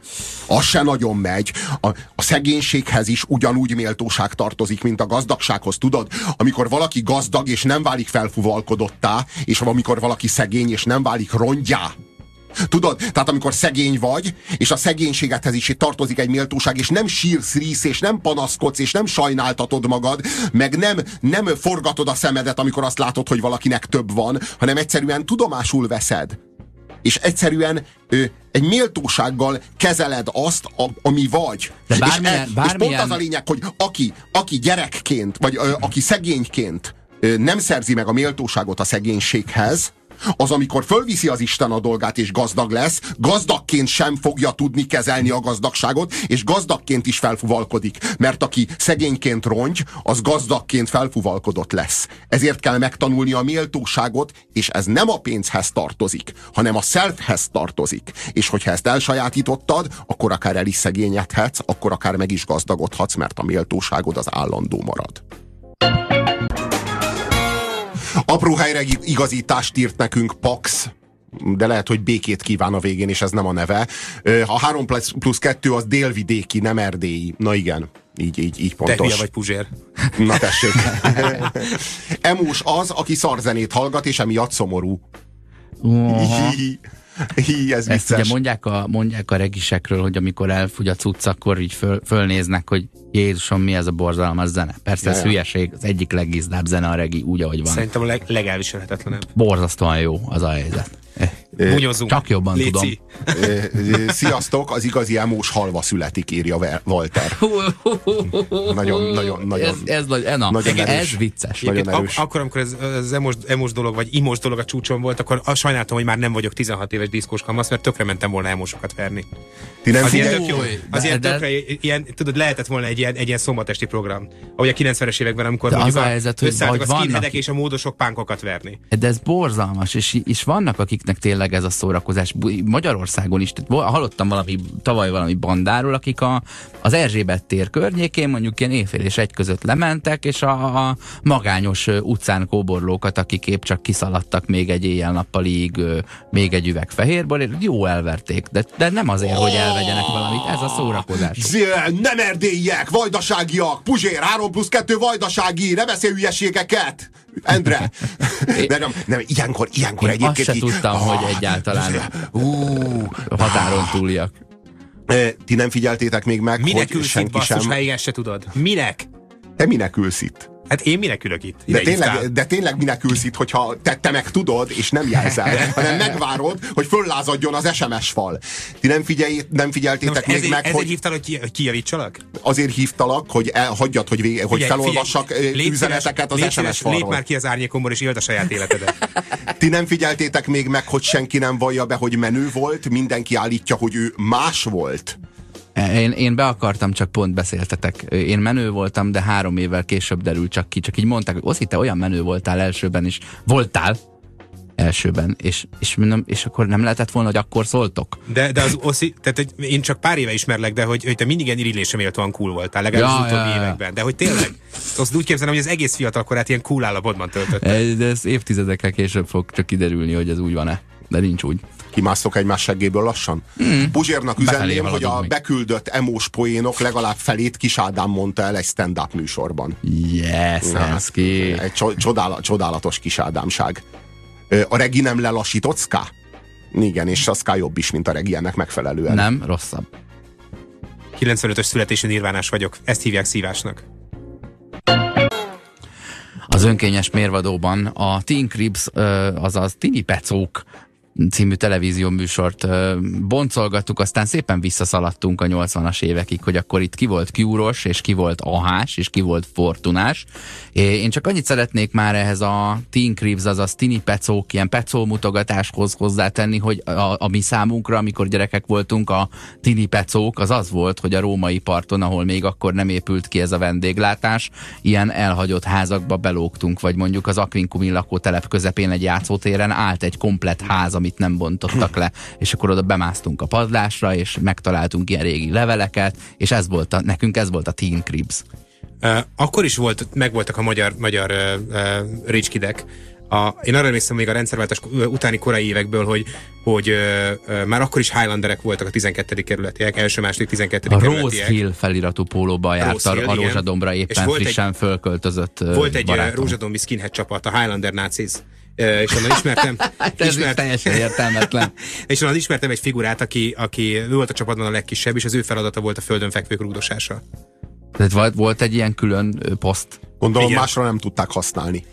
megy. A szegénységhez is ugyanúgy méltóság tartozik, mint a gazdagsághoz, tudod? Amikor valaki gazdag, és nem válik felfuvalkodottá, és amikor valaki szegény, és nem válik rongyá. Tudod? Tehát amikor szegény vagy, és a szegénységedhez is tartozik egy méltóság, és nem sírsz, rísz, és nem panaszkodsz, és nem sajnáltatod magad, meg nem forgatod a szemedet, amikor azt látod, hogy valakinek több van, hanem egyszerűen tudomásul veszed. És egyszerűen egy méltósággal kezeled azt, ami vagy. De és pont az a lényeg, hogy aki gyerekként, vagy aki szegényként nem szerzi meg a méltóságot a szegénységhez, az, amikor fölviszi az Isten a dolgát és gazdag lesz, gazdagként sem fogja tudni kezelni a gazdagságot, és gazdagként is felfuvalkodik. Mert aki szegényként rongy, az gazdagként felfuvalkodott lesz. Ezért kell megtanulni a méltóságot, és ez nem a pénzhez tartozik, hanem a selfhez tartozik. És hogyha ezt elsajátítottad, akkor akár el is szegényedhetsz, akkor akár meg is gazdagodhatsz, mert a méltóságod az állandó marad. Apró helyreigazítást írt nekünk Pax, de lehet, hogy békét kíván a végén, és ez nem a neve. A 3+2 az délvidéki, nem erdélyi. Na igen, így pontos. Te hülye vagy Puzsér. Na tessék. Emós az, aki szarzenét hallgat, és emiatt szomorú. Ez ezt ugye mondják a regisekről, hogy amikor elfogy a cucc, akkor így fölnéznek, hogy Jézusom, mi ez a borzalmas zene. Persze ez hülyeség, az egyik legizdább zene a regi, úgy, ahogy van. Szerintem a legelviselhetetlenebb. Borzasztóan jó az a helyzet. Csak jobban Léci. tudom. Sziasztok, az igazi emós halva születik, írja Walter. Nagyon ez vicces. Nagyon erős. Akkor, amikor ez emos dolog, vagy imós dolog a csúcson volt, akkor sajnáltam, hogy már nem vagyok 16 éves diszkós kamasz, mert tökre mentem volna emosokat verni. Tudod, lehetett volna egy ilyen szombatesti program. Ahogy a 90-es években, amikor összeálltak a skinheadek és a módosok pánkokat verni. De ez borzalmas, és vannak, akiknek tényleg ez a szórakozás. Magyarországon is, hallottam tavaly valami bandáról, akik az Erzsébet tér környékén mondjuk ilyen éjfél és 1 között lementek, és a magányos utcán kóborlókat, akik épp csak kiszaladtak még egy éjjel-nappalig, még egy üveg fehérből, jó elverték, de nem azért, hogy elvegyenek valamit, ez a szórakozás. Nem erdélyiek, vajdaságiak, Puzsér, 3+2 vajdasági, ne beszélj hülyeségeket! Endre! De nem, ilyenkor egyébként... Azt se tudtam, hogy egyáltalán határon túliak. Ti nem figyeltétek még meg, minek hogy senki basszus, sem... ha igen se tudod? Minek? Te minek ülsz itt? Hát én minek ülök itt? De tényleg minek ülsz itt, hogyha te meg tudod, és nem jelzel, hanem megvárod, hogy föllázadjon az SMS fal. Ti nem figyeltétek még meg, ezért hívtalak, hogy kijavítsalak? Azért hívtalak, hogy hagyjad, hogy felolvassak üzeneteket az SMS falról. Lép már ki az árnyékomból, és éld a saját életedet. Ti nem figyeltétek még meg, hogy senki nem vallja be, hogy menő volt, mindenki állítja, hogy ő más volt. Én be akartam, csak pont beszéltetek. Én menő voltam, de 3 évvel később derült csak ki. Csak így mondták, hogy Oszi, te olyan menő voltál elsőben is. Voltál elsőben, és mondom, és akkor nem lehetett volna, hogy akkor szóltok? De az Oszi, tehát én csak pár éve ismerlek, de hogy te mindig ilyen irigylésre méltóan cool voltál, legalábbis az utóbbi években. De hogy tényleg, azt úgy képzelem, hogy az egész fiatal korát ilyen cool állapotban töltötte. De ez évtizedekkel később fog csak kiderülni, hogy ez úgy van-e. De nincs úgy. Kimásztok egymás seggéből lassan? Puzsérnak üzenném, hogy a beküldött emós poénok legalább felét Kis Ádám mondta el egy stand-up műsorban. Yes, egy csodálatos Kis Ádámság. A Regi nem lelassított Ska? Igen, és a Ska jobb is, mint a Regi ennek megfelelően. Nem, rosszabb. 95-ös születésű nirvánás vagyok. Ezt hívják szívásnak. Az önkényes mérvadóban a Teen Cribs, azaz Tini Pecók című televízióműsort boncolgattuk, aztán szépen visszaszaladtunk a 80-as évekig, hogy akkor itt ki volt Q-ros, és ki volt Ahás, és ki volt Fortunás. Én csak annyit szeretnék már ehhez a Teen Cribs, azaz Tini Pecók, ilyen pecó mutogatáshoz hozzátenni, hogy a mi számunkra, amikor gyerekek voltunk, a Tini Pecók az volt, hogy a római parton, ahol még akkor nem épült ki ez a vendéglátás, ilyen elhagyott házakba belógtunk, vagy mondjuk az Aquincumi lakótelep közepén egy játszótéren állt egy komplett ház, amit nem bontottak le, és akkor oda bemásztunk a padlásra, és megtaláltunk ilyen régi leveleket, és nekünk ez volt a Teen Cribs. Akkor is megvoltak a magyar rich kidek. Én arra emlékszem még a rendszerváltás utáni korai évekből, hogy már akkor is Highlanderek voltak a 12. kerületiek, első-második 12. kerületiek. A Rose Hill feliratú pólóba járt a Rózsadombra éppen frissen fölköltözött volt egy rózsadombi skinhead csapat, a Highlander Nazis. És onnan ismertem. Ez teljesen értelmetlen. És onnan ismertem egy figurát, aki ő volt a csapatban a legkisebb, és az ő feladata volt a földön fekvők rúgdosása. Tehát volt egy ilyen külön poszt. Gondolom, igen. Másra nem tudták használni.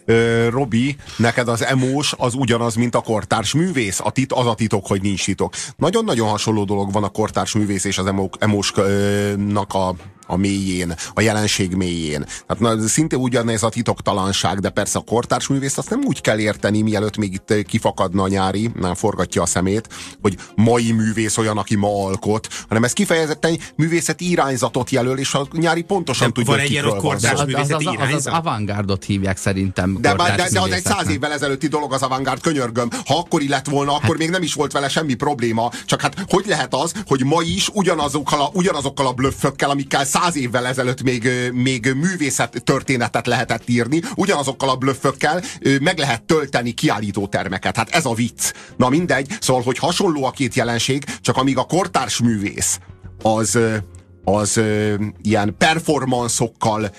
Robi, neked az emós az ugyanaz, mint a kortárs művész. Az a titok, hogy nincs titok. Nagyon-nagyon hasonló dolog van a kortárs művész és az emósnak a mélyén, a jelenség mélyén. Tehát szintén ugyanez a titoktalanság, de persze a kortárs művész azt nem úgy kell érteni, mielőtt még itt kifakadna a nyári, nem forgatja a szemét, hogy mai művész olyan, aki ma alkot, hanem ez kifejezetten művészeti irányzatot jelöl, és a nyári pontosan tudja, hogy kikről van. Kortárs művészeti irányzat? Az avantgárdot hívják szerintem. De az egy 100 évvel ezelőtti dolog az avantgárd, könyörgöm. Ha akkori lett volna, akkor még nem is volt vele semmi probléma. Csak hát hogy lehet az, hogy ma is ugyanazokkal a blöffökkel, amikkel 100 évvel ezelőtt még művészet történetet lehetett írni, ugyanazokkal a blöffökkel meg lehet tölteni kiállítótermeket. Hát ez a vicc. Na mindegy, szóval, hogy hasonló a két jelenség, csak amíg a kortárs művész az ilyen performanszokkal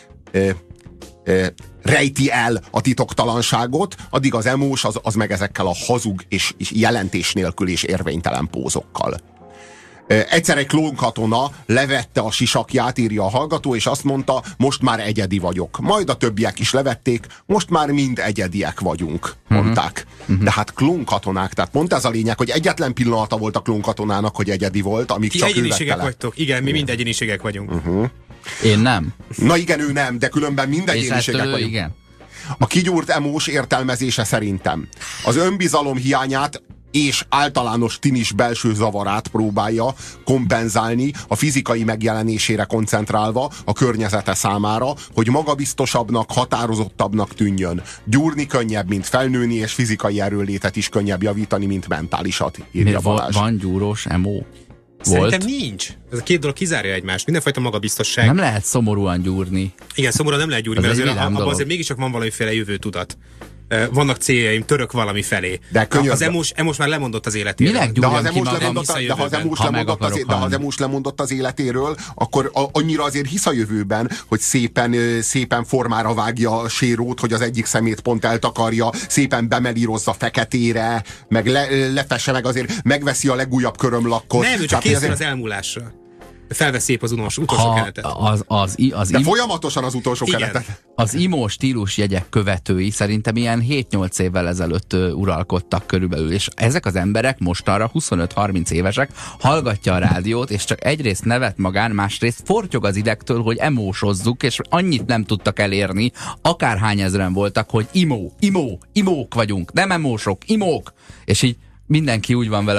rejti el a titoktalanságot, addig az emós az meg ezekkel a hazug és jelentés nélkül és érvénytelen pózokkal. Egyszer egy klónkatona levette a sisakját, írja a hallgató, és azt mondta, most már egyedi vagyok. Majd a többiek is levették, most már mind egyediek vagyunk, mondták. De hát klónkatonák, tehát pont ez a lényeg, hogy egyetlen pillanata volt a klónkatonának, hogy egyedi volt, amíg ti csak egyéniségek vagytok. Igen, mi mind egyéniségek vagyunk. Én nem. Na igen, ő nem, de különben mind egyéniségek vagyunk. Igen. A kigyúrt emós értelmezése szerintem az önbizalom hiányát és általános tinis belső zavarát próbálja kompenzálni a fizikai megjelenésére koncentrálva a környezete számára, hogy magabiztosabbnak, határozottabbnak tűnjön. Gyúrni könnyebb, mint felnőni, és fizikai erőlétet is könnyebb javítani, mint mentálisat, írja Balázs. Van gyúrós emó? Szerintem nincs. Ez a két dolog kizárja egymást. Mindenfajta magabiztosság. Nem lehet szomorúan gyúrni. Igen, szomorúan nem lehet gyúrni, mert azért mégiscsak van valamiféle jövőtudat. Vannak céljaim, török valami felé. De az emós már lemondott az életéről. Minek gyúrjam ki magam? De ha az emós lemondott az életéről, akkor annyira azért hisz a jövőben, hogy szépen formára vágja a sérót, hogy az egyik szemét pont eltakarja, szépen bemelírozza feketére, meg lefesse, meg azért megveszi a legújabb körömlakkot. Nem, ő csak készül az elmúlásra. Felvesz szép az utolsó kenetet. De folyamatosan az utolsó kenetet. Az IMO stílusjegyek követői szerintem ilyen 7-8 évvel ezelőtt uralkodtak körülbelül, és ezek az emberek mostanra 25-30 évesek, hallgatja a rádiót, és csak egyrészt nevet magán, másrészt fortyog az idegtől, hogy emósozzuk, és annyit nem tudtak elérni, akárhány ezren voltak, hogy imók vagyunk, nem emósok, imók, és így mindenki úgy van vele, hogy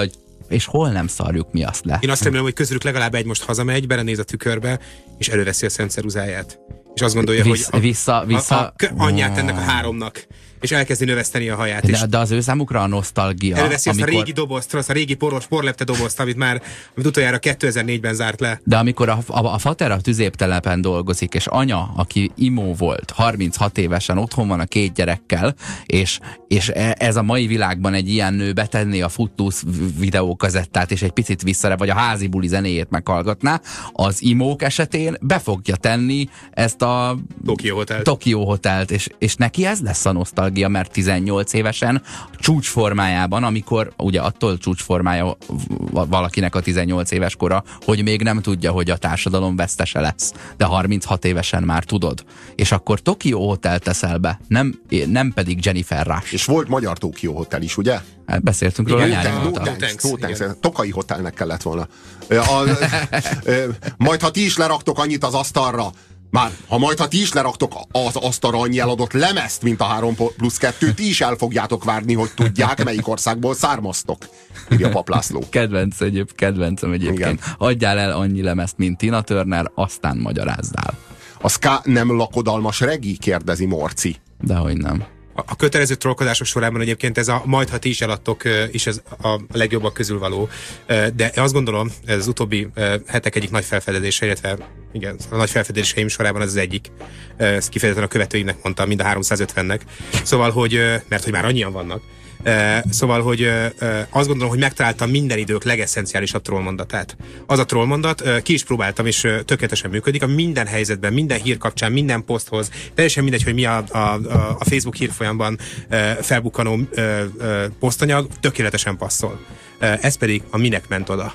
és hol nem szarjuk mi azt le. Én azt remélem, hogy közülük legalább egy most hazamegy, belenéz a tükörbe, és előveszi a Szent Ceruzáját. És azt gondolja, hogy a anyját ennek a 3-nak, és elkezdi növeszteni a haját. De az ő számukra a nosztalgia. Előveszi azt a régi dobozt, azt a régi porlepte dobozt, amit utoljára 2004-ben zárt le. De amikor a fater a tüzéptelepen dolgozik, és anya, aki imó volt, 36 évesen otthon van a 2 gyerekkel, és ez a mai világban egy ilyen nő betenné a Footloose videókazettát, és egy picit visszare, vagy a házi buli zenéjét meghallgatná, az imók esetén be fogja tenni ezt a Tokyo Hotelt, és neki ez lesz a nosztalgia, mert 18 évesen csúcsformájában, amikor ugye attól csúcsformája valakinek a 18 éves kora, hogy még nem tudja, hogy a társadalom vesztese lesz. De 36 évesen már tudod. És akkor Tokyo Hotel teszel be, nem pedig Jennifer Rush. És volt magyar Tokyo Hotel is, ugye? Hát beszéltünk róla nyári Tokai Hotelnek kellett volna. Majd ha ti is leraktok annyit az asztalra, ha ti is leraktok az asztalra annyi eladott lemezt, mint a 3+2, ti is el fogjátok várni, hogy tudják, melyik országból származtok, írja Pap László. Kedvencem egyébként. Igen. Adjál el annyi lemezt, mint Tina Turner, aztán magyarázzál. A ska nem lakodalmas regi? Kérdezi Morci. Dehogy nem. A kötelező trollkodások sorában egyébként ez a majd, ha ti is eladtok, is ez a legjobbak közül való. De azt gondolom, ez az utóbbi hetek egyik nagy felfedezése, illetve igen, a nagy felfedezéseim sorában az egyik. Ezt kifejezetten a követőinek mondtam, mind a 350-nek. Szóval, mert hogy már annyian vannak. Szóval, hogy azt gondolom, hogy megtaláltam minden idők legesszenciálisabb trollmondatát. Az a trollmondat, ki is próbáltam, és tökéletesen működik, a minden helyzetben, minden hír kapcsán, minden poszthoz, teljesen mindegy, hogy mi a Facebook hírfolyamban felbukkanó posztanyag, tökéletesen passzol. Ez pedig a minek ment oda.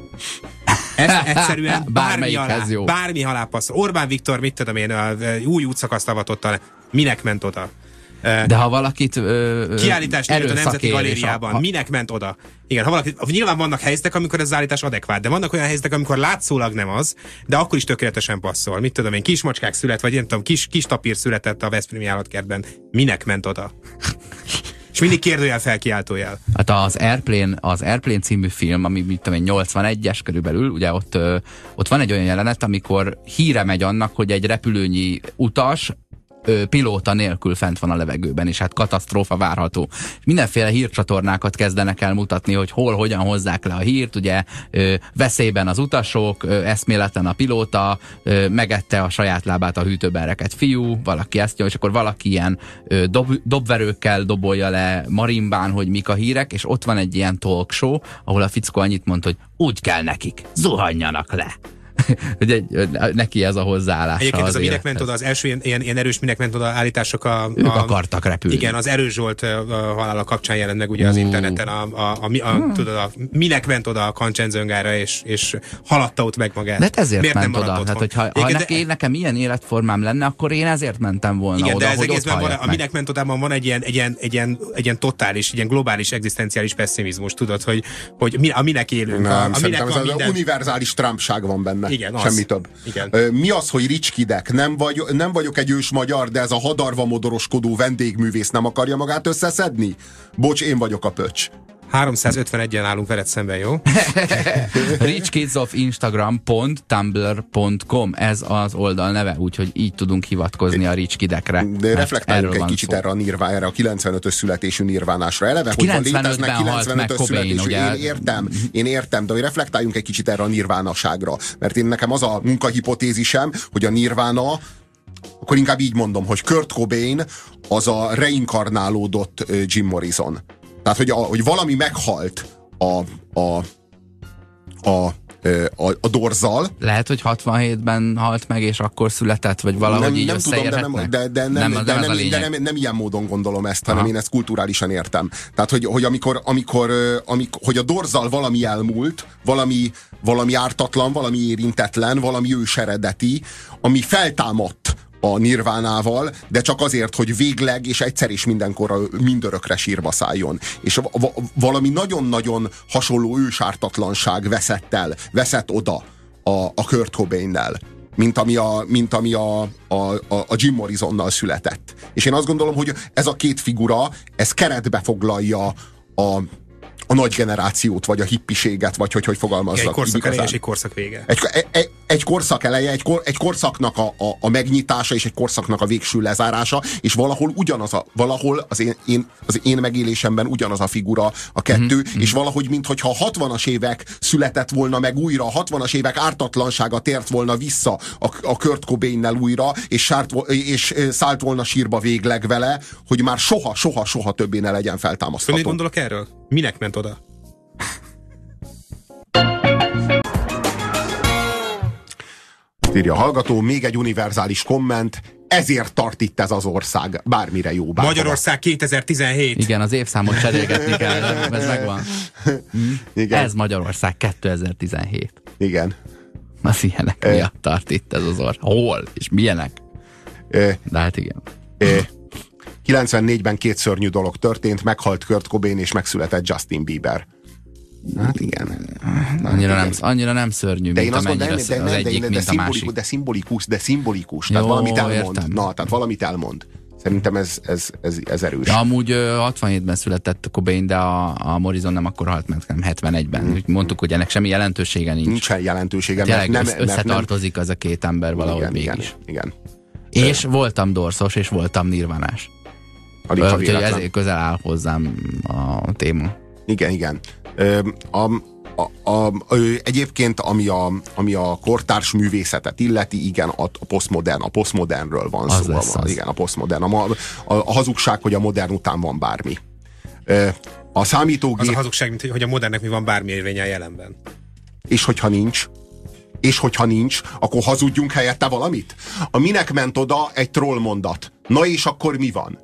Ez egyszerűen bármi alá passzol. Orbán Viktor, mit tudom én, új útszakaszt avatott alá. Minek ment oda? De ha valakit kiállítást nyílt a Nemzeti Galériában, minek ment oda? Igen, ha valaki, nyilván vannak helyzetek, amikor ez az állítás adekvát, de vannak olyan helyzetek, amikor látszólag nem az, de akkor is tökéletesen passzol. Mit tudom én, kismacskák vagy nem tudom, kis tapír született a Veszprémi állatkertben. Minek ment oda? És mindig kérdőjel, felkiáltójel. Hát az Airplane című film, ami mit tudom én, 81-es körülbelül, ugye ott van egy olyan jelenet, amikor híre megy annak, hogy egy repülőnyi utas pilóta nélkül fent van a levegőben, és hát katasztrófa várható. Mindenféle hírcsatornákat kezdenek el mutatni, hogy hogyan hozzák le a hírt, ugye veszélyben az utasok, eszméleten a pilóta, megette a saját lábát a hűtőben rekedt fiú, valaki ezt, és akkor valaki ilyen dobverőkkel dobolja le marimbán, hogy mik a hírek, és ott van egy ilyen talk show, ahol a fickó annyit mond, hogy úgy kell nekik, zuhanjanak le. Neki ez a hozzáállása. Egyébként ez a minek ment oda, az első ilyen erős minek ment oda állítások ők akartak repülni. Igen, az Erős Zsolt halála kapcsán jelent meg ugye az interneten tudod, a minek ment oda a Kancsenzöngára, és haladta ott meg magát. De ezért ment oda. Hát, hogyha nekem ilyen életformám lenne, akkor én ezért mentem volna igen, oda, de ez egészben a minek ment odában van egy ilyen totális, ilyen globális, egzisztenciális pessimizmus, tudod, hogy a minek élünk. Nem, szerintem ez az univerzális Trumpság van benne. Igen, semmi több. Igen. Mi az, hogy ricskidek? Nem vagyok egy ős magyar, de ez a hadarva modoroskodó vendégművész nem akarja magát összeszedni? Bocs, én vagyok a pöcs. 351-en állunk veled szemben, jó? richkidsofinstagram.tumblr.com ez az oldal neve, úgyhogy így tudunk hivatkozni a ricskidekre. De reflektáljunk egy kicsit erre a 95-ös születésű Nirvánásra. Eleve, hogy van léteznek 95-ös születésű. Én értem, de hogy reflektáljunk egy kicsit erre a nirvánaságra. Mert nekem az a munkahipotézisem, hogy a Nirvana, akkor inkább így mondom, hogy Kurt Cobain az a reinkarnálódott Jim Morrison. Tehát, hogy valami meghalt a Dorzzal. Lehet, hogy 67-ben halt meg, és akkor született, vagy valahogy így összeérhetnek? De nem ilyen módon gondolom ezt, hanem én ezt kulturálisan értem. Tehát, hogy amikor hogy a Dorzzal valami elmúlt, valami ártatlan, valami érintetlen, valami őseredeti, ami feltámadt a Nirvánával, de csak azért, hogy végleg és egyszer és mindenkorra mindörökre sírva szálljon. És valami nagyon-nagyon hasonló ősártatlanság veszett oda a Kurt Cobain-nel, mint ami a Jim Morrisonnal született. És én azt gondolom, hogy ez a két figura, ez keretbe foglalja a a nagy generációt, vagy a hippiséget, vagy hogy fogalmazzak. Egy korszak eleje és egy korszak vége. Egy korszak eleje, egy korszaknak a megnyitása, és egy korszaknak a végső lezárása, és valahol valahol az én megélésemben ugyanaz a figura a kettő, és valahogy minthogyha a 60-as évek született volna meg újra, a 60-as évek ártatlansága tért volna vissza a Kurt Cobainnel újra, és szállt volna sírba végleg vele, hogy már soha többé ne legyen feltámasztható. Mit gondolok erről? Minek ment oda? Írja a hallgató, még egy univerzális komment, ezért tart itt ez az ország, bármire jó. Magyarország 2017. Igen, az évszámot cserélgetni kell, ez megvan. Igen. Ez Magyarország 2017. Igen. Az ilyenek miatt tart itt ez az ország. Hol? És milyenek? De hát igen. 94-ben 2 szörnyű dolog történt, meghalt Kurt Cobain és megszületett Justin Bieber. Hát igen. Annyira nem szörnyű, mint amennyire az egyik, mint a másik. De szimbolikus. Tehát valamit elmond. Értem. Tehát valamit elmond. Szerintem ez erős. De amúgy 67-ben született Cobain, de a Morrison nem akkor halt meg, hanem 71-ben. Mondtuk, hogy ennek semmi jelentősége nincs. Nincsen jelentősége. Tényleg összetartozik az a két ember valahogy mégis. Igen. És voltam dorszos, és voltam nirvánás. Úgyhogy ezért közel áll hozzám a téma. Igen. Egyébként, ami a kortárs művészetet illeti, igen, a posztmodernről van szó. Igen, a posztmodern. A hazugság, hogy a modern után van bármi. A számítógép... Az a hazugság, mint hogy a modernnek mi van bármi érvénye a jelenben. És hogyha nincs, akkor hazudjunk helyette valamit? A minek ment oda egy troll mondat. Na és akkor mi van?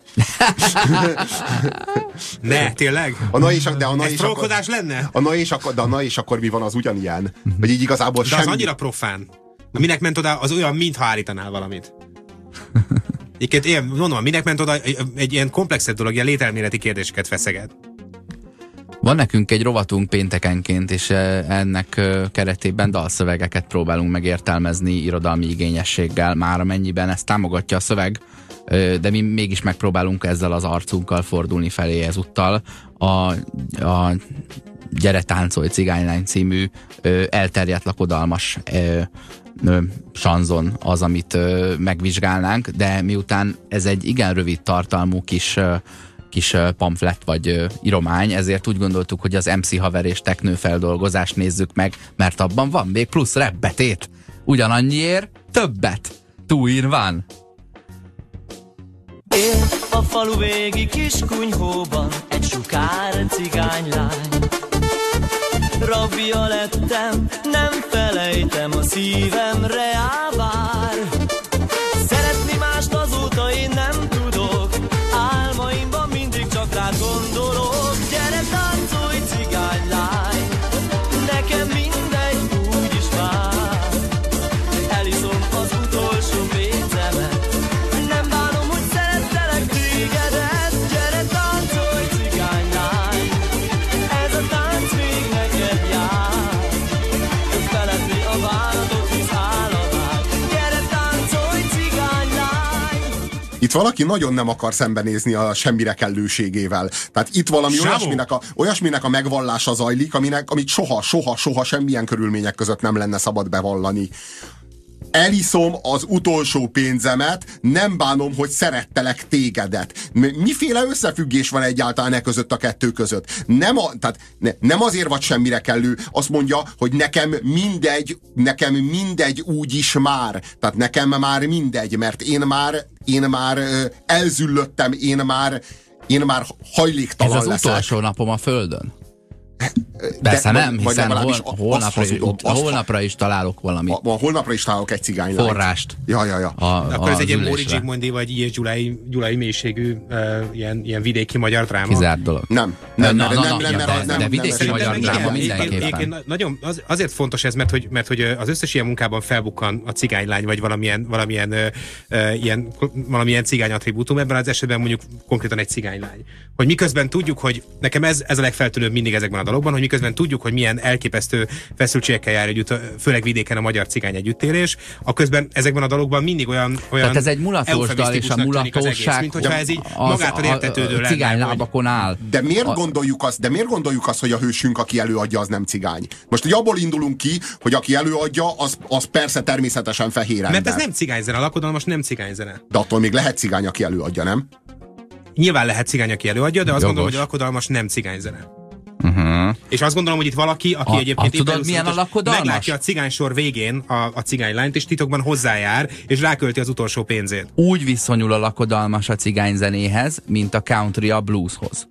Ne, tényleg? Ez trollkodás lenne? A na és akkor mi van, az ugyanilyen. Vagy így igazából de semmi. az annyira profán. A minek ment oda, az olyan, mintha állítanál valamit. Én mondom, minek ment oda, egy ilyen komplexebb dolog, ilyen lételméleti kérdéseket feszeget. Van nekünk egy rovatunk péntekenként, és ennek keretében dalszövegeket próbálunk megértelmezni irodalmi igényességgel, már amennyiben ezt támogatja a szöveg, de mi mégis megpróbálunk ezzel az arcunkkal fordulni felé ezúttal. A Gyere táncolj cigánylány című elterjedt lakodalmas sanzon az, amit megvizsgálnánk, de miután ez egy igen rövid tartalmú kis pamflet vagy iromány, ezért úgy gondoltuk, hogy az MC haver és teknő feldolgozást nézzük meg, mert abban van még plusz rebbetét. Ugyanannyiért többet. Two in one. Én a falu végi kis kunyhóban egy sukár cigánylány. Rabbia lettem, nem felejtem, a szívem reávár. Szeretni mást azóta én nem tudok, álmaimban mindig csak rád gondolok. Gyere táncolj cigánylány, nekem mindegy, úgyis már. Eliszom az utolsó pénzemet, nem bánom, hogy szerettelek tégedet. Gyere táncolj cigánylány, ez a tánc még neked jár. Feledni a vállatot, hisz áll a vár. Gyere táncolj cigánylány. Itt valaki nagyon nem akar szembenézni a semmire kellőségével. Tehát itt valami olyasminek a megvallása zajlik, amit soha semmilyen körülmények között nem lenne szabad bevallani. Eliszom az utolsó pénzemet, nem bánom, hogy szerettelek tégedet. Miféle összefüggés van egyáltalán között a kettő között? Nem azért vagy semmire kellő, azt mondja, hogy nekem mindegy úgyis már. Tehát nekem már mindegy, mert én már elzüllöttem, én már hajléktalan leszek. Ez az utolsó napom a földön? Persze nem, hiszen holnapra is találok valamit. Holnapra is találok egy cigánylányt. Forrást. Ja. Akkor ez egy ilyen Móri Zsigmondi vagy I.S. Gyulai mélységű ilyen vidéki magyar dráma. Kizárt dolog. Nem. De vidéki magyar dráma mindenképpen. Nagyon, azért fontos ez, mert hogy az összes ilyen munkában felbukkan a cigánylány, vagy valamilyen cigány attribútum, ebben az esetben mondjuk konkrétan egy cigánylány. Hogy miközben tudjuk, hogy nekem ez a legfeltűnőbb mindig ezekben a dalokban, hogy miközben tudjuk, hogy milyen elképesztő feszültségekkel jár együtt, főleg vidéken a magyar cigány együttélés, a közben ezekben a dalokban mindig olyan tehát ez egy mulatós dal, és a mulatóság, mint hogyha ez így magától értetődő lenne. Cigány lábakon áll. De miért gondoljuk azt, hogy a hősünk, aki előadja, az nem cigány? Most hogy abból indulunk ki, hogy aki előadja, az persze természetesen fehér ember. Mert ez nem cigányzene, a Lakodalmas nem cigányzene. De attól még lehet cigány, aki előadja, nem? Nyilván lehet cigány, aki előadja, de azt gondolom, hogy a Lakodalmas nem cigányzene. És azt gondolom, hogy itt valaki, aki egyébként tudod, milyen a Lakodalmas? Meglátja a cigánysor végén a cigánylányt, és titokban hozzájár, és rákölti az utolsó pénzét. Úgy viszonyul a Lakodalmas a cigányzenéhez, mint a country a blueshoz.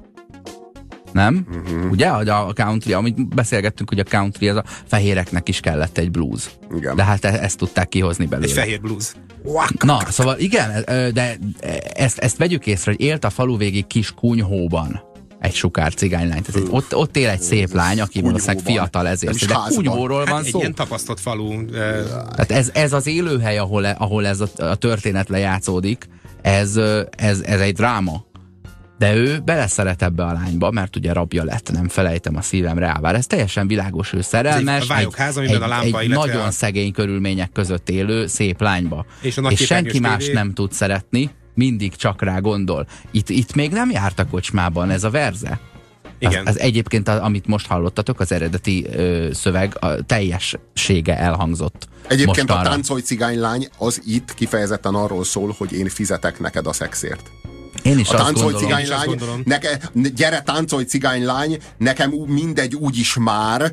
Nem? Ugye? A country, amit beszélgettünk, hogy a country, az a fehéreknek is kellett egy blues. Igen. De hát ezt tudták kihozni belőle. Egy fehér blues. Na, szóval igen, de ezt vegyük észre, hogy élt a faluvégi kis kunyhóban egy sukár cigánylány. Ott él egy szép lány, aki valószínűleg fiatal ezért. De kunyhóról van szó. Egy ilyen tapasztott falu. Tehát ez az élőhely, ahol ez a történet lejátszódik, ez egy dráma. De ő beleszeret ebbe a lányba, mert ugye rabja lett, nem felejtem, a szívemre áll. Bár ez teljesen világos, ő szerelmes, egy nagyon szegény körülmények között élő szép lányba. És senki más nem tud szeretni, mindig csak rá gondol. Itt még nem járt a kocsmában ez a verze. Igen. Az egyébként, amit most hallottatok, az eredeti szöveg a teljessége elhangzott. Egyébként mostanra. A Táncolj cigánylány az itt kifejezetten arról szól, hogy én fizetek neked a szexért. Én is a azt Táncolj gondolom. cigánylány, gyere táncolj cigánylány, nekem mindegy úgyis már.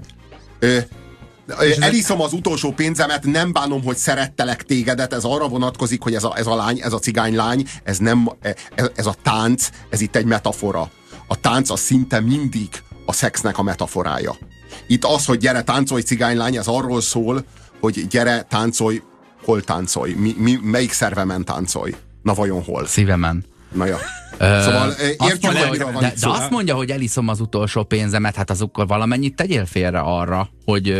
Eliszom az utolsó pénzemet, nem bánom, hogy szerettelek tégedet, ez arra vonatkozik, hogy ez a lány, ez a cigánylány, ez a tánc, ez itt egy metafora. A tánc az szinte mindig a szexnek a metaforája. Itt az, hogy gyere táncolj cigánylány, ez arról szól, hogy gyere táncolj, hol táncolj, melyik szervemen táncolj. Na vajon hol? Szívemen. Na ja. Szóval értjük, de azt mondja, hogy eliszom az utolsó pénzemet, hát azokkal valamennyit tegyél félre arra,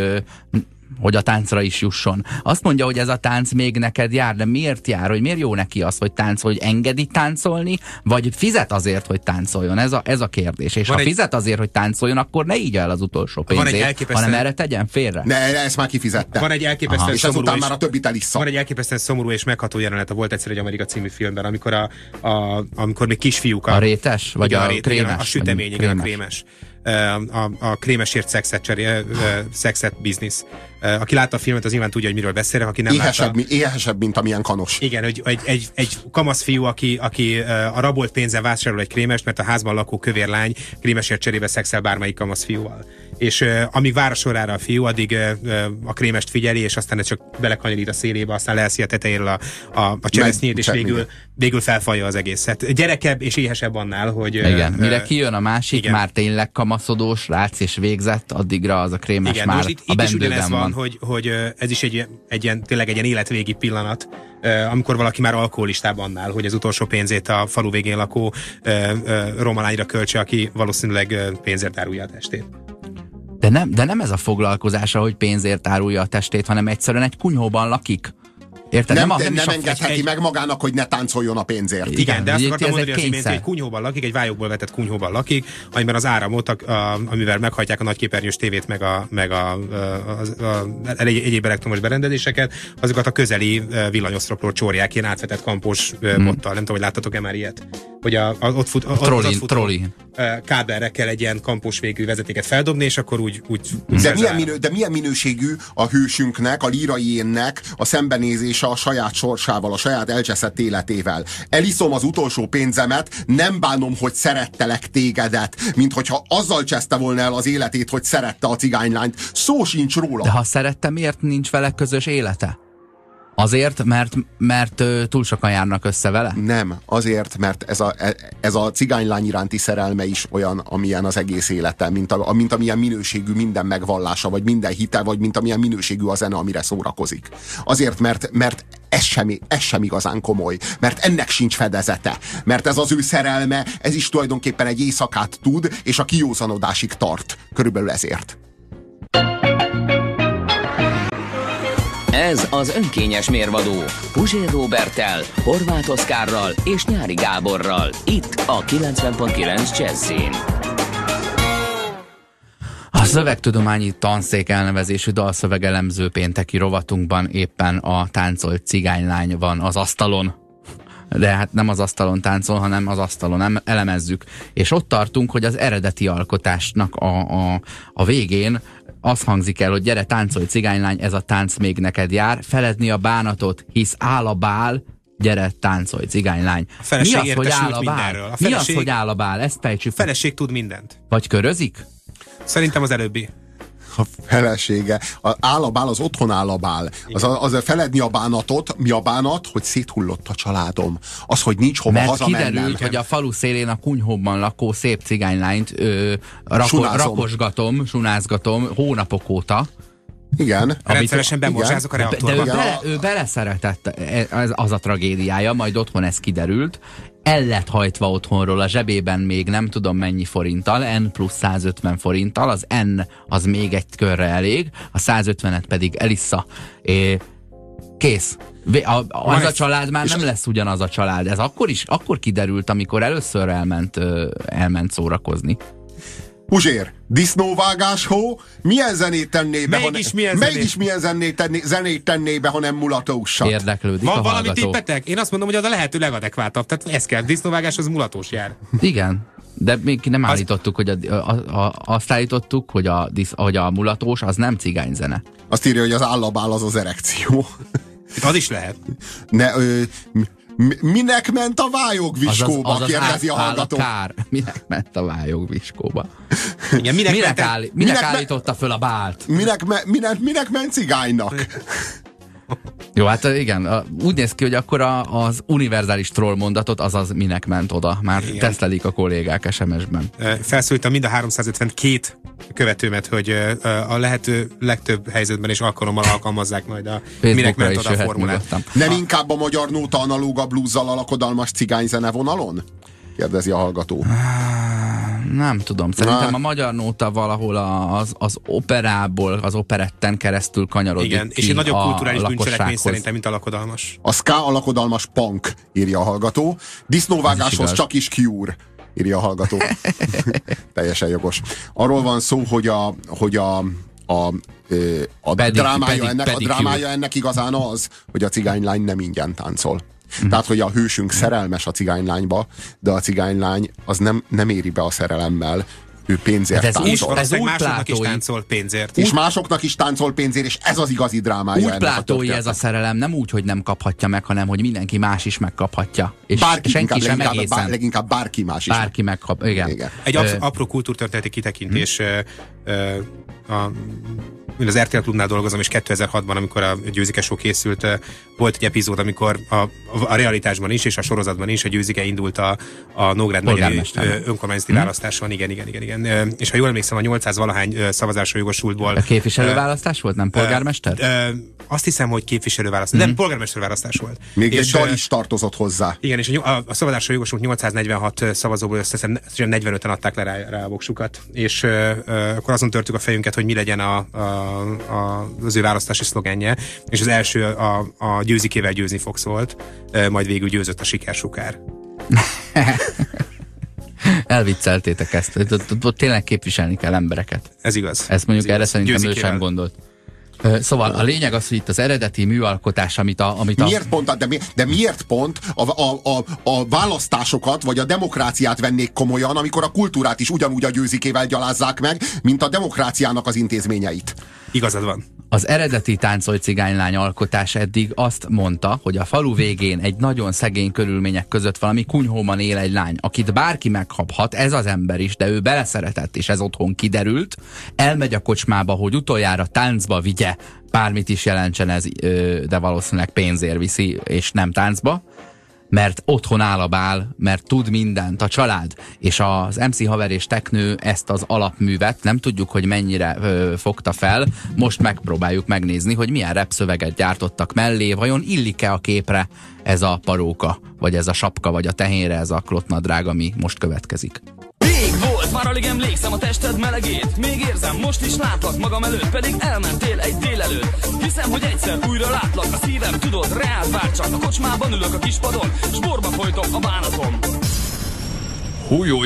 hogy a táncra is jusson. Azt mondja, hogy ez a tánc még neked jár, de miért jár? Hogy miért jó neki az, hogy táncol, hogy engedi táncolni, vagy fizet azért, hogy táncoljon? Ez a kérdés. És ha fizet azért, hogy táncoljon, akkor ne így el az utolsó pénzét, hanem erre tegyen félre. Ne, ezt már kifizette. Van egy elképesztően és ezután már a többit elissza. Van egy elképesztően szomorú és megható jelenet, volt egyszer egy Amerika című filmben, amikor még kisfiúk a rétes? Vagy a krémes? A sütemény, igen, a krémes. A krémesért szexet biznisz. Aki látta a filmet, az nyilván tudja, hogy miről beszélek, aki nem látta. Éhesebb, mint amilyen kanos. Igen, hogy egy kamasz fiú, aki a rabolt pénzen vásárol egy krémest, mert a házban lakó kövér lány krémesért cserébe szexel bármelyik kamasz fiúval. És amíg vár a sorára a fiú, addig a krémest figyeli, és aztán ez csak belekanyarít a szélébe, aztán leeszi a tetejéről a cseresznyét, és végül felfalja az egészet. Gyerekebb és éhesebb annál, hogy... Igen, mire kijön a másik, igen. Már tényleg kamaszodós, látsz és végzett, addigra az a krémes igen, már a bendőben van. Hogy ez is tényleg egy ilyen életvégi pillanat, amikor valaki már alkoholistában annál, hogy az utolsó pénzét a falu végén lakó romalányra költse, aki valószínűleg pénzért árulja a testét. De nem ez a foglalkozása, hogy pénzért árulja a testét, hanem egyszerűen egy kunyhóban lakik. Érted? Nem engedheti meg magának, hogy ne táncoljon a pénzért. Igen, de azt akartam mondani az imént, hogy egy kunyhóban lakik, egy vályokból vetett kunyhóban lakik, amiben az áramot, amivel meghajtják a nagyképernyős tévét, meg egyéb elektromos berendezéseket, azokat a közeli villanyoszlopról csórják ilyen átvetett kampós bottal. Nem tudom, hogy láttatok-e már ilyet? Hogy ott fut kábelre kell egy ilyen kampós végű vezetéket feldobni, és akkor úgy de milyen minőségű a hősünknek, a líraiénnek a szembenézése a saját sorsával, a saját elcseszett életével. Eliszom az utolsó pénzemet, nem bánom, hogy szerettelek tégedet, mint hogyha azzal cseszte volna el az életét, hogy szerette a cigánylányt. Szó sincs róla. De ha szerette, miért nincs vele közös élete? Azért, mert túl sokan járnak össze vele? Nem, azért, mert ez a cigánylány iránti szerelme is olyan, amilyen az egész élete, mint amilyen minőségű minden megvallása, vagy minden hite, vagy mint amilyen minőségű a zene, amire szórakozik. Azért, mert ez sem igazán komoly, mert ennek sincs fedezete, mert ez az ő szerelme, ez is tulajdonképpen egy éjszakát tud, és a kijózanodásig tart. Körülbelül ezért. Ez az önkényes mérvadó Puzsér Róberttel, Horváth Oszkárral és Nyári Gáborral. Itt a 90.9 Jazzin. Szövegtudományi Tanszék elnevezésű dalszövegelemző pénteki rovatunkban éppen a Táncolt cigánylány van az asztalon. De hát nem az asztalon táncol, hanem az asztalon elemezzük. És ott tartunk, hogy az eredeti alkotásnak a végén az hangzik el, hogy gyere, táncolj cigánylány, ez a tánc még neked jár, feledni a bánatot, hisz áll a bál, gyere, táncolj cigánylány. Mi az, hogy áll a bál? Mi az, hogy áll a bál? Ezt fejtsük. A feleség tud mindent. Vagy körözik? Szerintem az előbbi. A felesége. Áll a bál, az otthon áll a bál. Az feledni a bánatot. Mi a bánat? Hogy széthullott a családom. Az, hogy nincs hova hazamennem. Mert kiderült, hogy a falu szélén a kunyhóban lakó szép cigánylányt rakosgatom, sunázgatom hónapok óta. Igen. Rendszeresen bemorzsázok a reaktorba. De ő beleszeretett, az a tragédiája, majd otthon ez kiderült. El lett hajtva otthonról, a zsebében még nem tudom mennyi forinttal, N plusz 150 forinttal, az N az még egy körre elég, a 150-et pedig elissza. Kész. Az a család már nem lesz ugyanaz a család. Ez akkor kiderült, amikor először elment szórakozni. Puzsér, disznóvágás, hó, milyen zenét tenné be, mégis milyen zenét tenné be, ha nem mulatóssat? Érdeklődik van a valami hallgató. tippetek? Én azt mondom, hogy az a lehető legadekvátabb. Tehát ez kell, disznóvágás az mulatós jár. Igen, de még nem állítottuk, hogy azt állítottuk, hogy a mulatós az nem cigányzene. Azt írja, hogy az állabál az az erekció. Az is lehet. Minek ment a vályogviskóba? Kérdezi a hallgató. Minek ment a vályogviskóba? Igen, minek állította föl a bált? Minek ment cigánynak? Jó, hát igen, úgy néz ki, hogy akkor az univerzális troll mondatot, azaz minek ment oda. Már tesztelik a kollégák SMS-ben. Felszólítom mind a 352 követőmet, hogy a lehető legtöbb helyzetben és alkalommal alkalmazzák majd a minek ment oda a formulát. Nem inkább a magyar nóta analóga blúzzal a lakodalmas cigányzene vonalon? Kérdezi a hallgató. Nem tudom, szerintem a magyar nóta valahol az operából, az operetten keresztül kanyarodik. Igen, és egy nagyobb kulturális bűncselekmény szerintem, mint a lakodalmas. A ska a lakodalmas punk, írja a hallgató. Disznóvágáshoz csak is Cure, írja a hallgató. Teljesen jogos. Arról van szó, hogy a drámája ennek igazán az, hogy a cigánylány nem ingyen táncol. Tehát, hogy a hősünk szerelmes a cigánylányba, de a cigánylány az nem éri be a szerelemmel, ő pénzért táncol. Ez másoknak is táncol pénzért. És másoknak is táncol pénzért, és ez az igazi drámája ennek a történetnek. Ez a szerelem nem úgy, hogy nem kaphatja meg, hanem hogy mindenki más is megkaphatja. És bárki, senki sem egészen. Leginkább bárki más is. Bárki megkap, igen. Egy apró kultúrtörténeti kitekintés. Az RTL Klubnál dolgozom, és 2006-ban, amikor a Győzike Show készült, volt egy epizód, amikor a realitásban is, és a sorozatban is a Győzike indult a Nógrád megyei önkormányzati választáson. Igen. És ha jól emlékszem, a 800-valahány szavazásra jogosultból... A képviselőválasztás volt, nem polgármester? Azt hiszem, hogy képviselőválasztás. Nem, polgármesterválasztás volt. Még egy dal is tartozott hozzá. Igen, és a szavazásra jogosult 846 szavazóból összesen 45-en adták le rá a voksukat. És akkor azon törtük a fejünket, hogy mi legyen az ő választási szlogenje, és az első a Győzikével győzni fogsz volt, majd végül győzött a sikersukár. Elvicceltétek ezt. Ott tényleg képviselni kell embereket. Ez igaz. Ezt mondjuk erre szerintem ő sem gondolt. Szóval a lényeg az, hogy itt az eredeti műalkotás, amit Miért pont, de miért pont a választásokat, vagy a demokráciát vennék komolyan, amikor a kultúrát is ugyanúgy a Győzikével gyalázzák meg, mint a demokráciának az intézményeit? Igazad van. Az eredeti Táncolj cigánylány alkotás eddig azt mondta, hogy a falu végén egy nagyon szegény körülmények között valami kunyhóban él egy lány, akit bárki megkaphat, ez az ember is, de ő beleszeretett, és ez otthon kiderült, elmegy a kocsmába, hogy utoljára táncba vigye, bármit is jelentsen ez, de valószínűleg pénzért viszi, és nem táncba, mert otthon áll a bál, mert tud mindent a család, és az MC Haver és Teknő ezt az alapművet nem tudjuk, hogy mennyire fogta fel, most megpróbáljuk megnézni, hogy milyen rapszöveget gyártottak mellé, vajon illik-e a képre ez a paróka, vagy ez a sapka, vagy a tehére, ez a klottnadrág, ami most következik. Rég volt, már alig emlékszem a tested melegét. Még érzem, most is látlak magam előtt, pedig elmentél egy délelőtt. Hiszem, hogy egyszer újra látlak, a szívem tudod, reált bár csak. A kocsmában ülök a kispadon, s borba folytom a bánatom. Hújúj,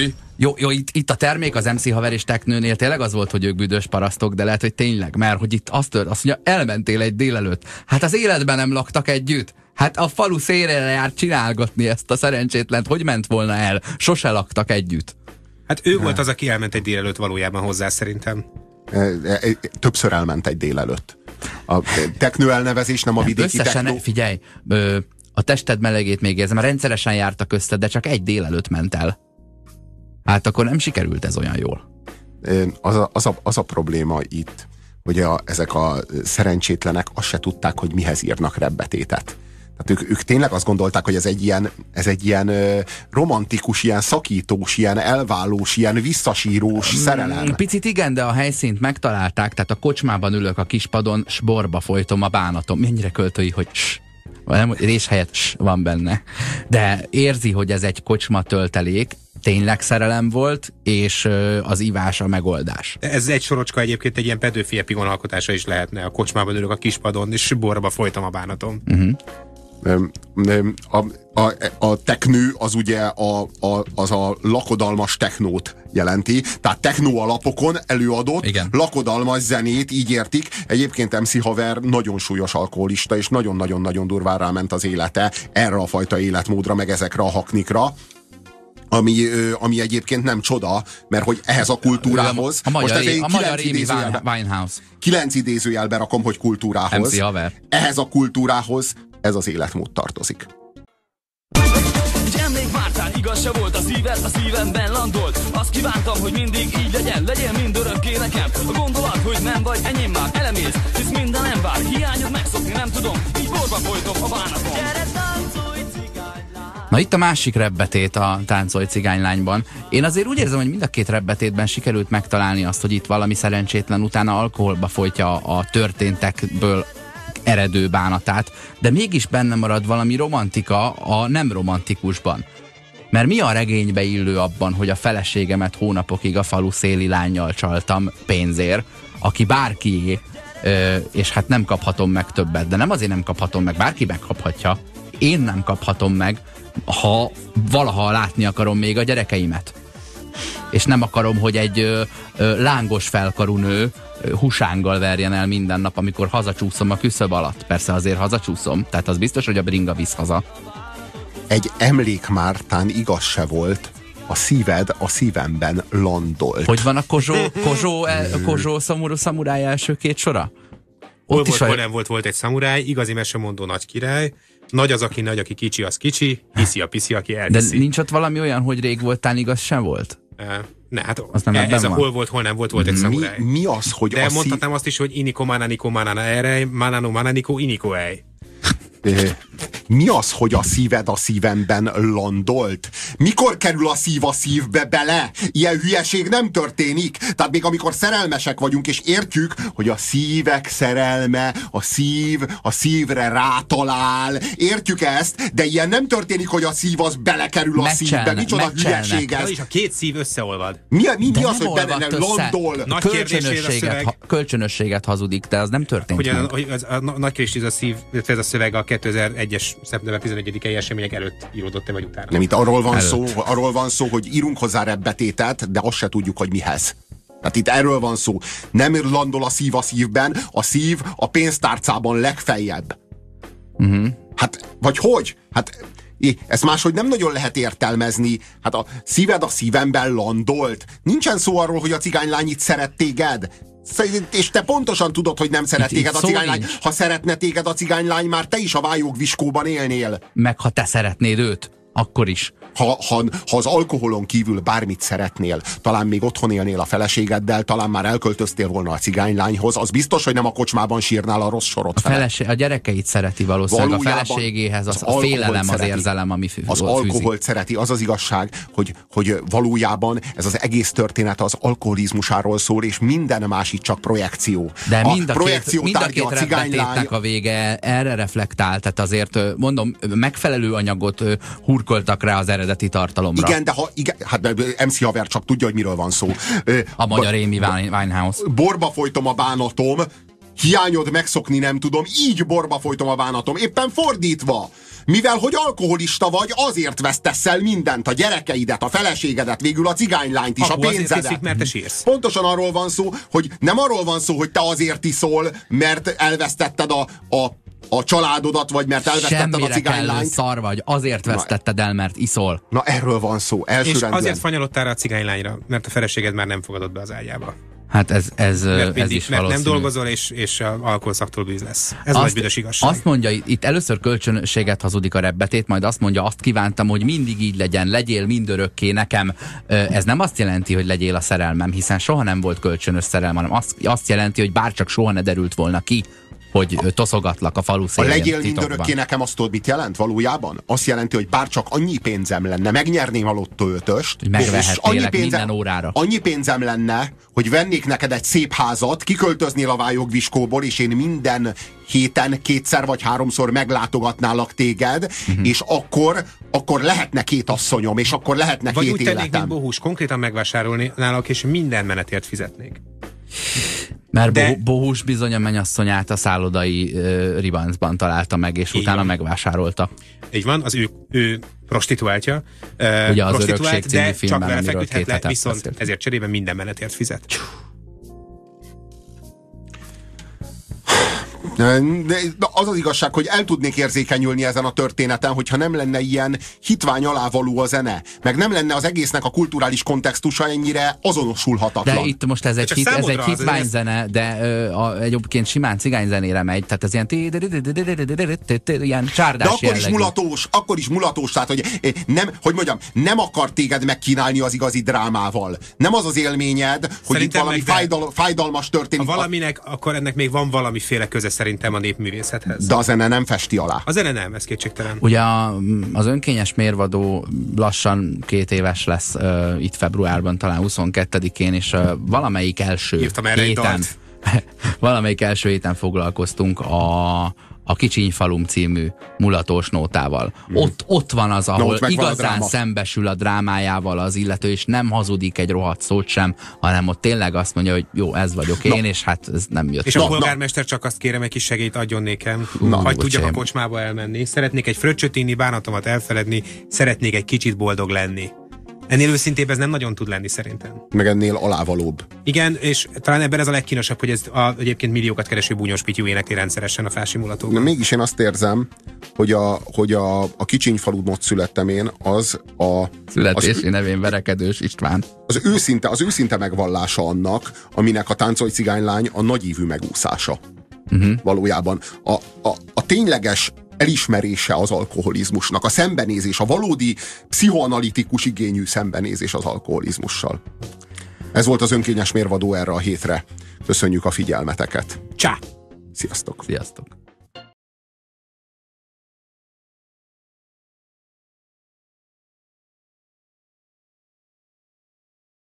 Jó, itt a termék az MC Haver és Teknőnél tényleg az volt, hogy ők büdös parasztok, de lehet, hogy tényleg, mert hogy itt azt mondja, elmentél egy délelőtt. Hát az életben nem laktak együtt. Hát a falu szélére járt csinálgatni ezt a szerencsétlent, hogy ment volna el? Sose laktak együtt. Hát ő volt az, aki elment egy délelőtt valójában hozzá, szerintem. Többször elment egy délelőtt. A Teknő elnevezés nem a vidéki technó. Figyelj, a tested melegét még érzem, rendszeresen jártak össze, de csak egy délelőtt ment el. Hát akkor nem sikerült ez olyan jól. Az a probléma itt, hogy ezek a szerencsétlenek azt se tudták, hogy mihez írnak rebbetétet. Tehát ők tényleg azt gondolták, hogy ez egy ilyen romantikus, ilyen szakítós, ilyen elválós, ilyen visszasírós szerelem. Picit igen, de a helyszínt megtalálták, tehát a kocsmában ülök a kispadon, s borba folytom a bánatom. Mennyire költői, hogy rés helyett van benne. De érzi, hogy ez egy kocsma töltelék, tényleg szerelem volt, és az ivás a megoldás. Ez egy sorocska egyébként egy ilyen Petőfi Epigon alkotása is lehetne. A kocsmában ülök a kispadon, és borba folytam a bánatom. A teknő az ugye az a lakodalmas technót jelenti, tehát technó alapokon előadott lakodalmas zenét, így értik. Egyébként MC Haver nagyon súlyos alkoholista, és nagyon-nagyon-nagyon durván ráment az élete erre a fajta életmódra, meg ezekre a haknikra. Ami egyébként nem csoda, mert hogy ehhez a kultúrához... A magyar Amy Winehouse. 9 idézőjelbe rakom, hogy kultúrához. MC Haver. Ehhez a kultúrához ez az életmód tartozik. Egy emlékvártál, igaz se volt, a szíved a szívemben landolt. Azt kívántam, hogy mindig így legyen mindörökké nekem. A gondolat, hogy nem vagy enyém már elemész, hisz minden nem vár, hiányod megszokni nem tudom, így borba folytom a bánatom. Gyere, táncolj, cigánylány. Na itt a másik rebbetét a Táncolj cigánylányban. Én azért úgy érzem, hogy mind a két rebbetétben sikerült megtalálni azt, hogy itt valami szerencsétlen utána alkoholba folytja a történtekből eredő bánatát, de mégis benne marad valami romantika a nem romantikusban. Mert mi a regénybe illő abban, hogy a feleségemet hónapokig a falu széli lánnyal csaltam pénzért, aki bárkié, és hát nem kaphatom meg többet, de nem azért nem kaphatom meg, bárki megkaphatja. Én nem kaphatom meg, ha valaha látni akarom még a gyerekeimet. És nem akarom, hogy egy lángos felkarú nő husánggal verjen el minden nap, amikor hazacsúszom a küszöb alatt. Persze azért hazacsúszom, tehát az biztos, hogy a bringa visz haza. Egy emlékmártán igaz se volt, a szíved a szívemben landolt. Hogy van a Kozsó szamuráj első két sora? Hol volt, hol nem volt egy szamuráj, igazi mesemondó nagy király, nagy az, aki kicsi, az kicsi, hiszi a piszi, aki elhiszi. De nincs ott valami olyan, hogy rég voltál, igaz sem volt? Ne, hát ez a hol volt, hol nem volt egy szamuráj. Mi az, hogy de mondhatnám azt is, hogy iniko mananiko manana erej, manano mananiko iniko ej. Mi az, hogy a szíved a szívemben landolt? Mikor kerül a szív a szívbe bele? Ilyen hülyeség nem történik. Tehát még amikor szerelmesek vagyunk, és értjük, hogy a szívek szerelme, a szívre rátalál. Értjük ezt, de ilyen nem történik, hogy a szív az belekerül a szívbe. Micsoda hülyeség ez? És a két szív összeolvad. Mi az, hogy benne landol? Kölcsönösséget hazudik, de az nem történt. Hogy a nagy kérdés, a szív, ez a szöveg a 2001-es szeptember 11-i események előtt íródott-e vagy utána? Nem, itt arról van szó, hogy írunk hozzá rebbetétet, de azt se tudjuk, hogy mihez. Tehát itt erről van szó. Nem landol a szív a szívben, a szív a pénztárcában legfeljebb. Hát, vagy hogy? Hát ezt máshogy nem nagyon lehet értelmezni. Hát a szíved a szívemben landolt. Nincsen szó arról, hogy a cigánylány itt szeret téged. És te pontosan tudod, hogy nem szeret téged a cigánylány. Ha szeretne téged a cigánylány, már te is a vályogviskóban élnél. Meg ha te szeretnéd őt, akkor is. Ha az alkoholon kívül bármit szeretnél, talán még otthon élnél a feleségeddel, talán már elköltöztél volna a cigánylányhoz, az biztos, hogy nem a kocsmában sírnál a rossz sorot fel. A gyerekeit szereti valószínűleg, a feleségéhez a félelem, az érzelem, ami az alkoholt szereti, az az igazság, hogy valójában ez az egész történet az alkoholizmusáról szól, és minden más itt csak projekció. De mind a két rebbetétnek a vége erre reflektál, tehát azért mondom, megfelelő anyagot hurkoltak rá az eredeti tartalomra. Igen, de hát MC Haver csak tudja, hogy miről van szó. A magyar Amy Winehouse. Borba folytom a bánatom, hiányod megszokni nem tudom, így borba folytom a bánatom. Éppen fordítva. Mivel, hogy alkoholista vagy, azért vesztesz el mindent, a gyerekeidet, a feleségedet, végül a cigánylányt is, a pénzedet. Iszik, mert te sírsz. Pontosan arról van szó, hogy nem arról van szó, hogy te azért iszol, mert elvesztetted a családodat, vagy mert elvesztetted a cigánylányt. Szar vagy, azért vesztetted el, mert iszol. Na erről van szó, elsőrendűen. És azért fanyalodtál a cigánylányra, mert a feleséged már nem fogadott be az ágyába. Hát ez is mert valószínű. nem dolgozol, és alkoholszaktól bűz lesz. Ez nagy büdös igazság. Azt mondja, itt először kölcsönséget hazudik a rebbetét, majd azt mondja, azt kívántam, hogy mindig így legyen, legyél mindörökké nekem. Ez nem azt jelenti, hogy legyél a szerelmem, hiszen soha nem volt kölcsönös szerelem, hanem azt jelenti, hogy bárcsak soha ne derült volna ki, hogy toszogatlak a falu szélén. A legyél mindörökké nekem, azt tudod, mit jelent valójában? Azt jelenti, hogy bárcsak annyi pénzem lenne, megnyerném a lottó ötöst, megvehetnélek minden órára. Annyi pénzem lenne, hogy vennék neked egy szép házat, kiköltöznél a Vályogviskóból, és én minden héten 2 vagy 3 meglátogatnálak téged, és akkor lehetne 2 asszonyom, és akkor lehetne 2 életem. Vagy úgy tennék, mint Bohus, konkrétan megvásárolni nálak, és minden menetért fizetnék. Mert Bohus bizony a mennyasszonyát a szállodai Ribancban találta meg, és utána megvásárolta. Így van, az ő prostituáltja. Ugye az Örökség című filmben, csak vele feküdhet le, viszont beszélt. Ezért cserében minden menetért fizet. De az az igazság, hogy el tudnék érzékenyülni ezen a történeten, hogyha nem lenne ilyen hitvány alávaló a zene, meg nem lenne az egésznek a kulturális kontextusa ennyire azonosulhatatlan. De itt most ez egy hitványzene, de egyébként simán cigányzenére megy, tehát ez ilyen csárdás de akkor is mulatós, tehát nem akar téged megkínálni az igazi drámával. Nem az az élményed, hogy szerintem itt valami fájdalmas történik. Ha valaminek, akkor ennek még van valamiféle köze szerintem a népművészethez. De a zene nem festi alá. A zene nem, ez kétségtelen. Ugye az önkényes mérvadó lassan 2 éves lesz itt februárban, talán 22-én, és valamelyik első héten foglalkoztunk a Kicsinyfalum című mulatós nótával. Ott van az, ahol igazán szembesül a drámájával az illető, és nem hazudik egy rohadt szót sem, hanem ott tényleg azt mondja, hogy jó, ez vagyok én, és hát ez nem jött. És a polgármester csak azt kérem, egy kis segélyt adjon nékem, hogy tudjak a kocsmába elmenni. Szeretnék egy fröccsöt inni, bánatomat elfeledni, szeretnék egy kicsit boldog lenni. Ennél őszintébb ez nem nagyon tud lenni szerintem. Meg ennél alávalóbb. Igen, és talán ebben ez a legkínosabb, hogy ez egyébként milliókat kereső Búnyos Pityu énekli rendszeresen a fási mulatóban. Mégis én azt érzem, hogy a Kicsinyfalun ott születtem én, az a... Születési nevén Verekedős István. Az őszinte megvallása annak, aminek a Táncolj cigánylány a nagyívű megúszása. Valójában. A tényleges elismerése az alkoholizmusnak, a szembenézés, a valódi pszichoanalitikus igényű szembenézés az alkoholizmussal. Ez volt az önkényes mérvadó erre a hétre. Köszönjük a figyelmeteket. Csá! Sziasztok! Sziasztok!